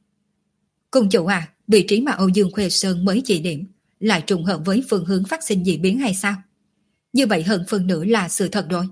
Cung chủ à, vị trí mà Âu Dương Khuê Sơn mới chỉ điểm lại trùng hợp với phương hướng phát sinh dị biến hay sao? Như vậy hơn phần nữa là sự thật rồi.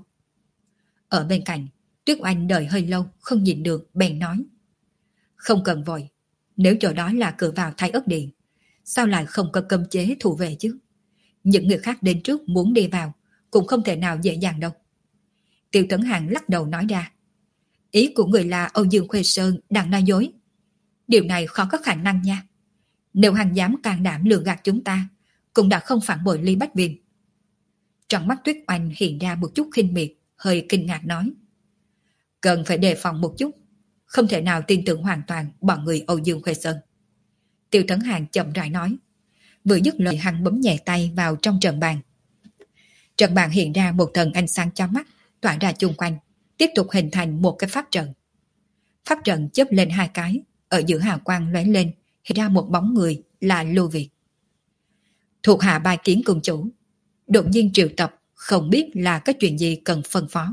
Ở bên cạnh, Tuyết Oanh đợi hơi lâu không nhìn được bèn nói. Không cần vội, nếu chỗ đó là cửa vào Thái Ất Điện, sao lại không có cấm chế thủ vệ chứ? Những người khác đến trước muốn đi vào cũng không thể nào dễ dàng đâu. Tiêu Tấn Hàn lắc đầu nói ra. Ý của người là Âu Dương Khuê Sơn đang nói dối. Điều này khó có khả năng nha. Nếu hắn dám can đảm lừa gạt chúng ta, cũng đã không phản bội Lý Bách Viêm. Trong mắt Tuyết Oanh hiện ra một chút khinh miệt, hơi kinh ngạc nói. Cần phải đề phòng một chút, không thể nào tin tưởng hoàn toàn bọn người Âu Dương Khuê Sơn. Tiêu Tấn Hàn chậm rãi nói. Vừa dứt lời hắn bấm nhẹ tay vào trong trận bàn. Trận bàn hiện ra một tầng ánh sáng chói mắt, tỏa ra chung quanh, tiếp tục hình thành một cái pháp trận. Pháp trận chớp lên hai cái, ở giữa hào quang lóe lên, hiện ra một bóng người là Lô Việt. Thuộc hạ bài kiến cùng chủ, đột nhiên triệu tập, không biết là có chuyện gì cần phân phó.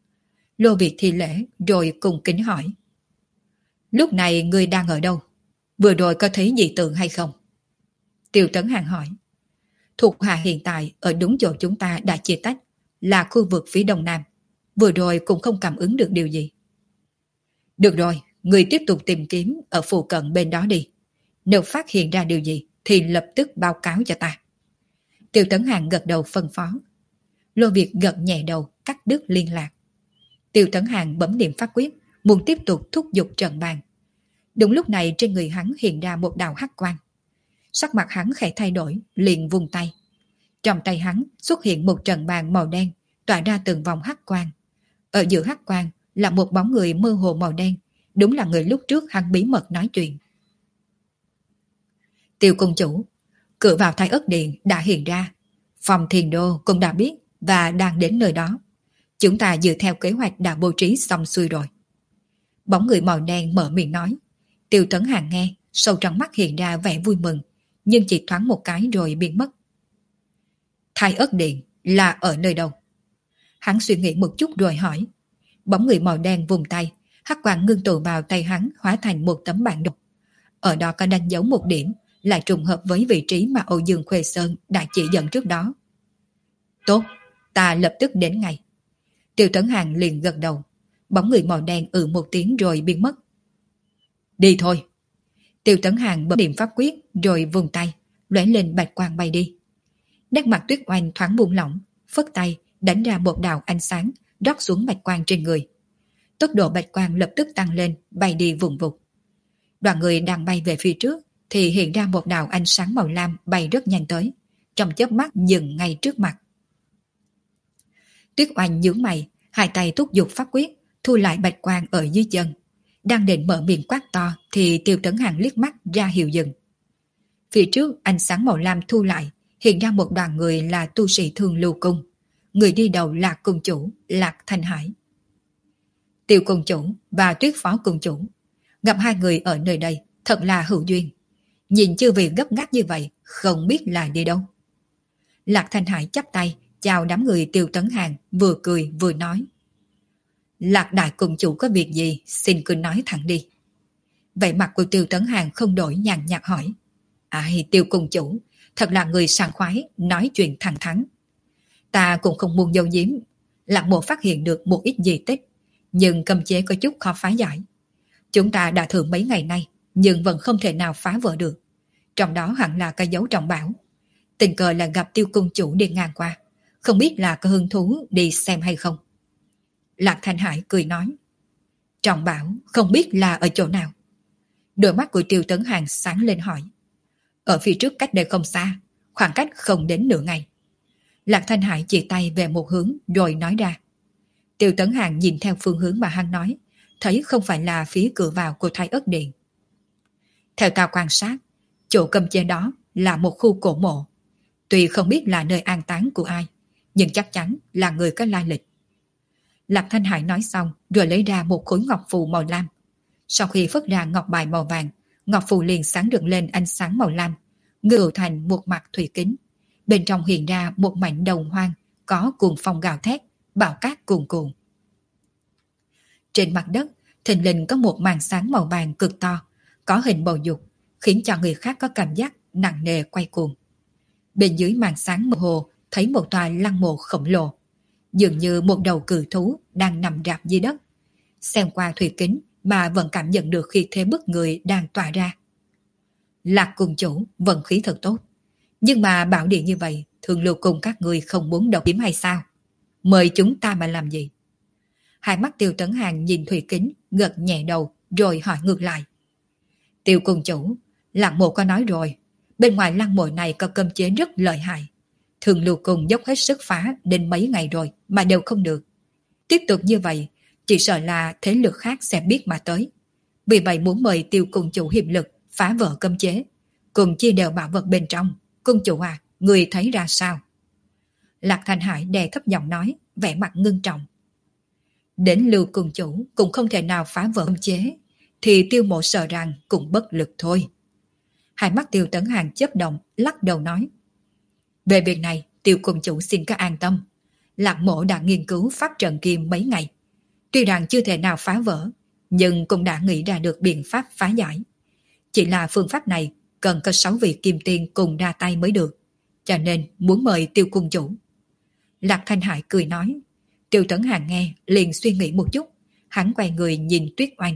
Lô Việt thi lễ rồi cùng kính hỏi. Lúc này người đang ở đâu? Vừa rồi có thấy dị tượng hay không? Tiêu Tấn Hàn hỏi. Thuộc hạ hiện tại ở đúng chỗ chúng ta đã chia tách, là khu vực phía đông nam. Vừa rồi cũng không cảm ứng được điều gì. Được rồi, người tiếp tục tìm kiếm ở phụ cận bên đó đi. Nếu phát hiện ra điều gì thì lập tức báo cáo cho ta. Tiêu Tấn Hàn gật đầu phân phó. Lô Việt gật nhẹ đầu cắt đứt liên lạc. Tiêu Tấn Hàn bấm niệm pháp quyết, muốn tiếp tục thúc giục trận bàn. Đúng lúc này trên người hắn hiện ra một đạo hắc quang. Sắc mặt hắn khẽ thay đổi, liền vung tay. Trong tay hắn xuất hiện một trận bàn màu đen, tỏa ra từng vòng hắc quang. Ở giữa hắc quang là một bóng người mơ hồ màu đen, đúng là người lúc trước hắn bí mật nói chuyện. Tiêu công chủ, cửa vào Thái Ất Điện đã hiện ra. Phòng Thiền Đô cũng đã biết và đang đến nơi đó. Chúng ta dựa theo kế hoạch đã bố trí xong xuôi rồi. Bóng người màu đen mở miệng nói. Tiêu Tấn Hàn nghe, sâu trong mắt hiện ra vẻ vui mừng, nhưng chỉ thoáng một cái rồi biến mất. Thái Ất Điện là ở nơi đâu? Hắn suy nghĩ một chút rồi hỏi. Bóng người màu đen vùng tay, hắc quang ngưng tụ vào tay hắn hóa thành một tấm bản đồ. Ở đó có đánh dấu một điểm, lại trùng hợp với vị trí mà Âu Dương Khuê Sơn đã chỉ dẫn trước đó. Tốt, ta lập tức đến ngay. Tiêu Tấn Hàn liền gật đầu. Bóng người màu đen một tiếng rồi biến mất. Đi thôi. Tiêu Tấn Hàn bấm niệm pháp quyết rồi vùng tay, lóe lên bạch quang bay đi. Nét mặt Tuyết Oanh thoáng buông lỏng, phất tay đánh ra một đạo ánh sáng rót xuống bạch quang trên người. Tốc độ bạch quang lập tức tăng lên, bay đi vụng vụt. Đoàn người đang bay về phía trước thì hiện ra một đạo ánh sáng màu lam bay rất nhanh tới, trong chớp mắt dừng ngay trước mặt. Tuyết Oanh nhướng mày, hai tay thúc giục pháp quyết, thu lại bạch quang ở dưới chân. Đang định mở miệng quát to thì Tiêu Tấn Hàn liếc mắt ra hiệu dừng. Phía trước ánh sáng màu lam thu lại, hiện ra một đoàn người là tu sĩ Thương Lưu Cung. Người đi đầu là cung chủ Lạc Thanh Hải. Tiêu cung chủ và Tuyết phó cung chủ gặp hai người ở nơi đây thật là hữu duyên. Nhìn chư vị gấp gáp như vậy, không biết là đi đâu. Lạc Thanh Hải chắp tay chào đám người Tiêu Tấn Hàn, vừa cười vừa nói. Lạc đại cung chủ có việc gì, xin cứ nói thẳng đi. Vẻ mặt của Tiêu Tấn Hàn không đổi, nhàn nhạt hỏi. Ai, Tiêu cung chủ, thật là người sảng khoái, nói chuyện thẳng thắn. Ta cũng không muốn giấu giếm. Lạc Mộ phát hiện được một ít di tích, nhưng cấm chế có chút khó phá giải. Chúng ta đã thử mấy ngày nay, nhưng vẫn không thể nào phá vỡ được. Trong đó hẳn là cái dấu trọng bảo. Tình cờ là gặp Tiêu cung chủ đi ngang qua, không biết là có hứng thú đi xem hay không. Lạc Thanh Hải cười nói, trọng bảo không biết là ở chỗ nào. Đôi mắt của Tiêu Tấn Hàng sáng lên hỏi, ở phía trước cách đây không xa, khoảng cách không đến nửa ngày. Lạc Thanh Hải chỉ tay về một hướng rồi nói ra. Tiêu Tấn Hàng nhìn theo phương hướng mà hắn nói, thấy không phải là phía cửa vào của Thái Ất Điện. Theo ta quan sát, chỗ cấm chế đó là một khu cổ mộ. Tuy không biết là nơi an táng của ai, nhưng chắc chắn là người có lai lịch. Lạc Thanh Hải nói xong rồi lấy ra một khối ngọc phù màu lam. Sau khi phất ra ngọc bài màu vàng, ngọc phù liền sáng rực lên ánh sáng màu lam, ngự thành một mặt thủy kính. Bên trong hiện ra một mảnh đồng hoang, có cuồng phong gào thét, bão cát cuồn cuộn. Trên mặt đất, thình lình có một màn sáng màu vàng cực to, có hình bầu dục, khiến cho người khác có cảm giác nặng nề quay cuồng. Bên dưới màn sáng mơ hồ thấy một tòa lăng mộ khổng lồ, dường như một đầu cự thú đang nằm rạp dưới đất. Xem qua thủy kính mà vẫn cảm nhận được khí thế bức người đang tỏa ra. Lạc cung chủ vận khí thật tốt, nhưng mà bảo điện như vậy, thường lưu cùng các người không muốn độc chiếm hay sao? Mời chúng ta mà làm gì? Hai mắt Tiêu Tấn Hàng nhìn thủy kính, gật nhẹ đầu rồi hỏi ngược lại. Tiêu cung chủ, Lạc mộ có nói rồi, bên ngoài lăng mộ này có cấm chế rất lợi hại. Thường lưu cùng dốc hết sức phá đến mấy ngày rồi mà đều không được. Tiếp tục như vậy, chỉ sợ là thế lực khác sẽ biết mà tới. Vì vậy muốn mời Tiêu cung chủ hiệp lực phá vỡ cấm chế, cùng chia đều bảo vật bên trong. Cung chủ à, người thấy ra sao? Lạc Thanh Hải đè thấp giọng nói, vẻ mặt ngưng trọng. Đến Lưu cung chủ cũng không thể nào phá vỡ cấm chế, thì Tiêu mộ sợ rằng cũng bất lực thôi. Hai mắt Tiêu Tấn Hàng chớp động, lắc đầu nói. Về việc này, Tiêu cung chủ xin các an tâm. Lạc mộ đã nghiên cứu pháp trận kim mấy ngày. Tuy rằng chưa thể nào phá vỡ, nhưng cũng đã nghĩ ra được biện pháp phá giải. Chỉ là phương pháp này cần có 6 vị kim tiên cùng ra tay mới được, cho nên muốn mời Tiêu cung chủ. Lạc Thanh Hải cười nói. Tiêu Tấn Hàng nghe liền suy nghĩ một chút, hắn quay người nhìn Tuyết Oanh.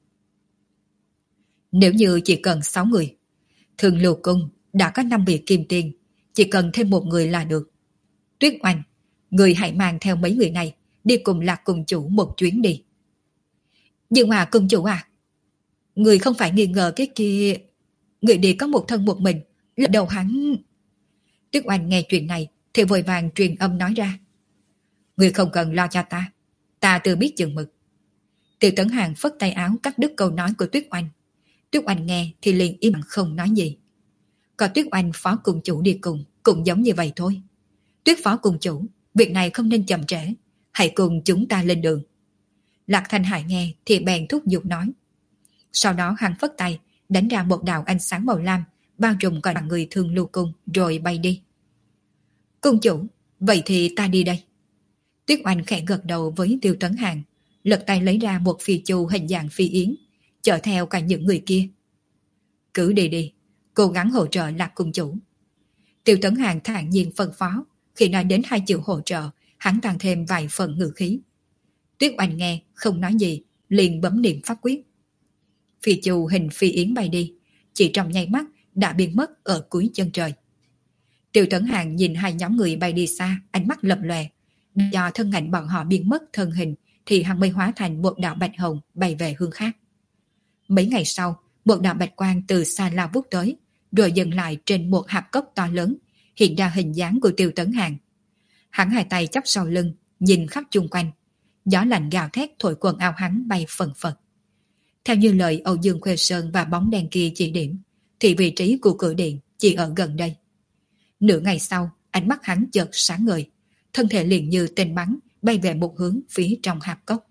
Nếu như chỉ cần 6 người, Thường Lưu cung đã có 5 vị kim tiên, chỉ cần thêm một người là được. Tuyết Oanh, người hãy mang theo mấy người này đi cùng Lạc cung chủ một chuyến đi. Nhưng mà cung chủ à, người không phải nghi ngờ cái kia, người đi có một thân một mình, lần đầu hắn. Tuyết Oanh nghe chuyện này thì vội vàng truyền âm nói ra. Người không cần lo cho ta, ta tự biết chừng mực. Tiêu Tấn Hàng phất tay áo cắt đứt câu nói của Tuyết Oanh. Tuyết Oanh nghe thì liền im lặng không nói gì. Còn Tuyết Oanh phó cung chủ đi cùng cũng giống như vậy thôi. Tuyết phó cung chủ, việc này không nên chậm trễ, hãy cùng chúng ta lên đường. Lạc Thanh Hải nghe thì bèn thúc giục nói. Sau đó hắn phất tay đánh ra một đạo ánh sáng màu lam bao trùm cả người Thường Lưu cung rồi bay đi. Cung chủ, vậy thì ta đi đây. Tuyết Oanh khẽ gật đầu với Tiêu Tấn Hàng, lật tay lấy ra một phi chu hình dạng phi yến, chở theo cả những người kia. Cứ đi đi, cố gắng hỗ trợ Lạc cung chủ. Tiêu Tấn Hàng thản nhiên phân phó, khi nói đến 2 chữ hỗ trợ, hắn tăng thêm vài phần ngữ khí. Tuyết Oanh nghe không nói gì, liền bấm niệm pháp quyết. Phi chu hình phi yến bay đi, chỉ trong nháy mắt đã biến mất ở cuối chân trời. Tiêu Tấn Hàng nhìn 2 nhóm người bay đi xa, ánh mắt lập lòe. Do thân ảnh bọn họ biến mất thân hình thì hắn mới hóa thành một đạo bạch hồng bay về hướng khác. Mấy ngày sau, một đạo bạch quang từ xa lao vút tới, rồi dừng lại trên một hạp cốc to lớn, hiện ra hình dáng của Tiêu Tấn Hàng. Hắn 2 tay chắp sau lưng, nhìn khắp chung quanh. Gió lạnh gào thét thổi quần áo hắn bay phần phật. Theo như lời Âu Dương Khuê Sơn và bóng đèn kia chỉ điểm, thì vị trí của cửa điện chỉ ở gần đây. Nửa ngày sau, ánh mắt hắn chợt sáng ngời, thân thể liền như tên bắn bay về một hướng phía trong hạp cốc.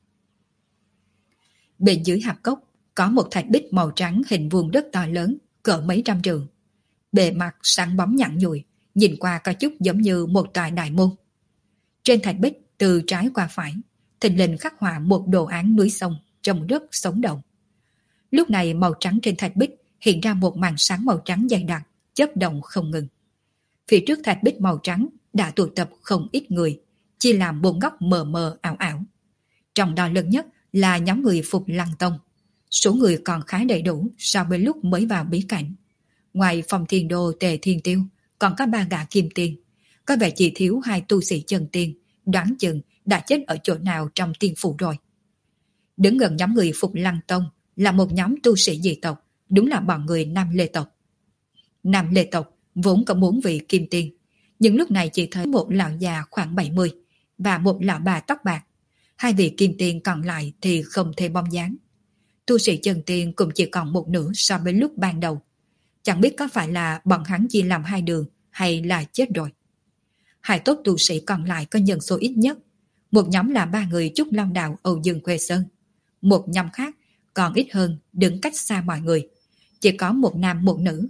Bên dưới hạp cốc có một thạch bích màu trắng hình vuông đất to lớn, cỡ mấy trăm trượng. Bề mặt sáng bóng nhẵn nhụi, nhìn qua có chút giống như một tòa đại môn. Trên thạch bích từ trái qua phải, thình lình khắc họa một đồ án núi sông trông rất sống động. Lúc này màu trắng trên thạch bích hiện ra một màn sáng màu trắng dày đặc, chớp động không ngừng. Phía trước thạch bích màu trắng đã tụ tập không ít người, chia làm 4 góc mờ mờ ảo ảo. Trong đó lớn nhất là nhóm người Phục Lăng Tông. Số người còn khá đầy đủ so với lúc mới vào bí cảnh. Ngoài Phong Thiên Đô Tề Thiên Tiêu, còn có 3 gã kim tiên. Có vẻ chỉ thiếu 2 tu sĩ chân tiên, đoán chừng đã chết ở chỗ nào trong tiên phủ rồi. Đứng gần nhóm người Phục Lăng Tông là một nhóm tu sĩ dị tộc, đúng là bọn người Nam Lê tộc. Nam Lê tộc vốn có 4 vị kim tiên, nhưng lúc này chỉ thấy một lão già khoảng 70 và một lão bà tóc bạc. 2 vị kim tiên còn lại thì không thể bóng dáng. Tu sĩ chân tiên cũng chỉ còn một nửa so với lúc ban đầu. Chẳng biết có phải là bọn hắn chia làm 2 đường hay là chết rồi. 2 tốt tu sĩ còn lại có nhân số ít nhất. Một nhóm là 3 người Trúc Long Đạo Âu Dương Khuê Sơn. Một nhóm khác còn ít hơn, đứng cách xa mọi người. Chỉ có một nam một nữ.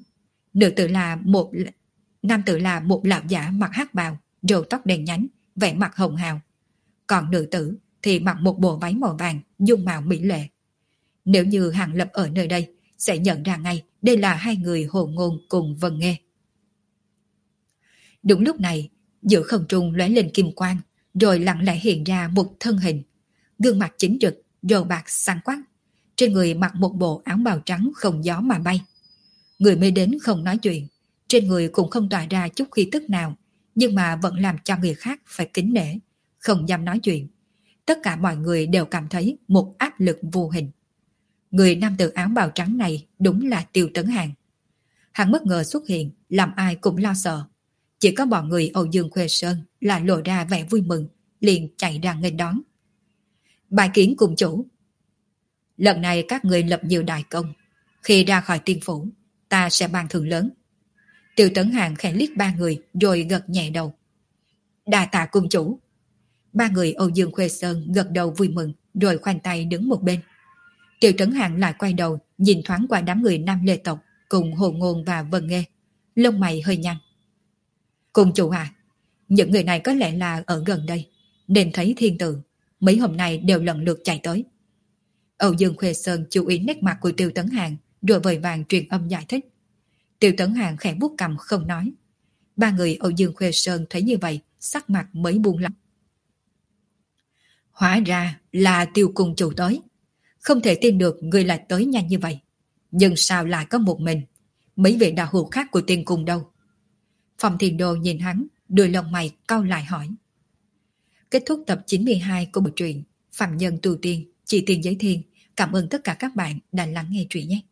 Nam tử là một lão giả mặc hắc bào, râu tóc đen nhánh, vẻ mặt hồng hào. Còn nữ tử thì mặc một bộ váy màu vàng, dung mạo mỹ lệ. Nếu như Hàng Lập ở nơi đây, sẽ nhận ra ngay đây là 2 người Hồ Ngôn cùng Vân Nghê. Đúng lúc này, giữa không trung lóe lên kim quang, rồi lặng lẽ hiện ra một thân hình. Gương mặt chính trực, râu bạc sáng quắc. Trên người mặc một bộ áo bào trắng không gió mà bay. Người mới đến không nói chuyện, trên người cũng không tỏa ra chút khí tức nào, nhưng mà vẫn làm cho người khác phải kính nể, không dám nói chuyện. Tất cả mọi người đều cảm thấy một áp lực vô hình. Người nam tử áo bào trắng này đúng là Tiêu Tấn Hàng. Hắn bất ngờ xuất hiện, làm ai cũng lo sợ. Chỉ có bọn người Âu Dương Khuê Sơn là lộ ra vẻ vui mừng, liền chạy ra nghênh đón. Bài kiến cùng chủ. Lần này các người lập nhiều đại công. Khi ra khỏi tiên phủ, ta sẽ ban thưởng lớn. Tiêu Tấn Hàng khẽ liếc 3 người rồi gật nhẹ đầu. Đa tạ cung chủ. 3 người Âu Dương Khuê Sơn gật đầu vui mừng rồi khoanh tay đứng một bên. Tiêu Tấn Hàng lại quay đầu nhìn thoáng qua đám người Nam Lê tộc cùng Hồ Ngôn và Vân Nghê, lông mày hơi nhăn. Cung chủ à, những người này có lẽ là ở gần đây nên thấy thiên tượng, mấy hôm nay đều lần lượt chạy tới. Âu Dương Khuê Sơn chú ý nét mặt của Tiêu Tấn Hàng rồi vội vàng truyền âm giải thích. Tiêu Tấn Hàng khẽ vuốt cằm không nói. 3 người Âu Dương Khuê Sơn thấy như vậy, sắc mặt mới buông lỏng. Hóa ra là Tiêu cung chủ tới. Không thể tin được người lại tới nhanh như vậy. Nhưng sao lại có một mình? Mấy vị đạo hữu khác của tiên cung đâu? Phong Thiên Đô nhìn hắn, đôi lông mày cau lại hỏi. Kết thúc tập 92 của bộ truyện Phạm Nhân Tu Tiên, Chỉ Tiên Giới Thiên. Cảm ơn tất cả các bạn đã lắng nghe truyện nhé.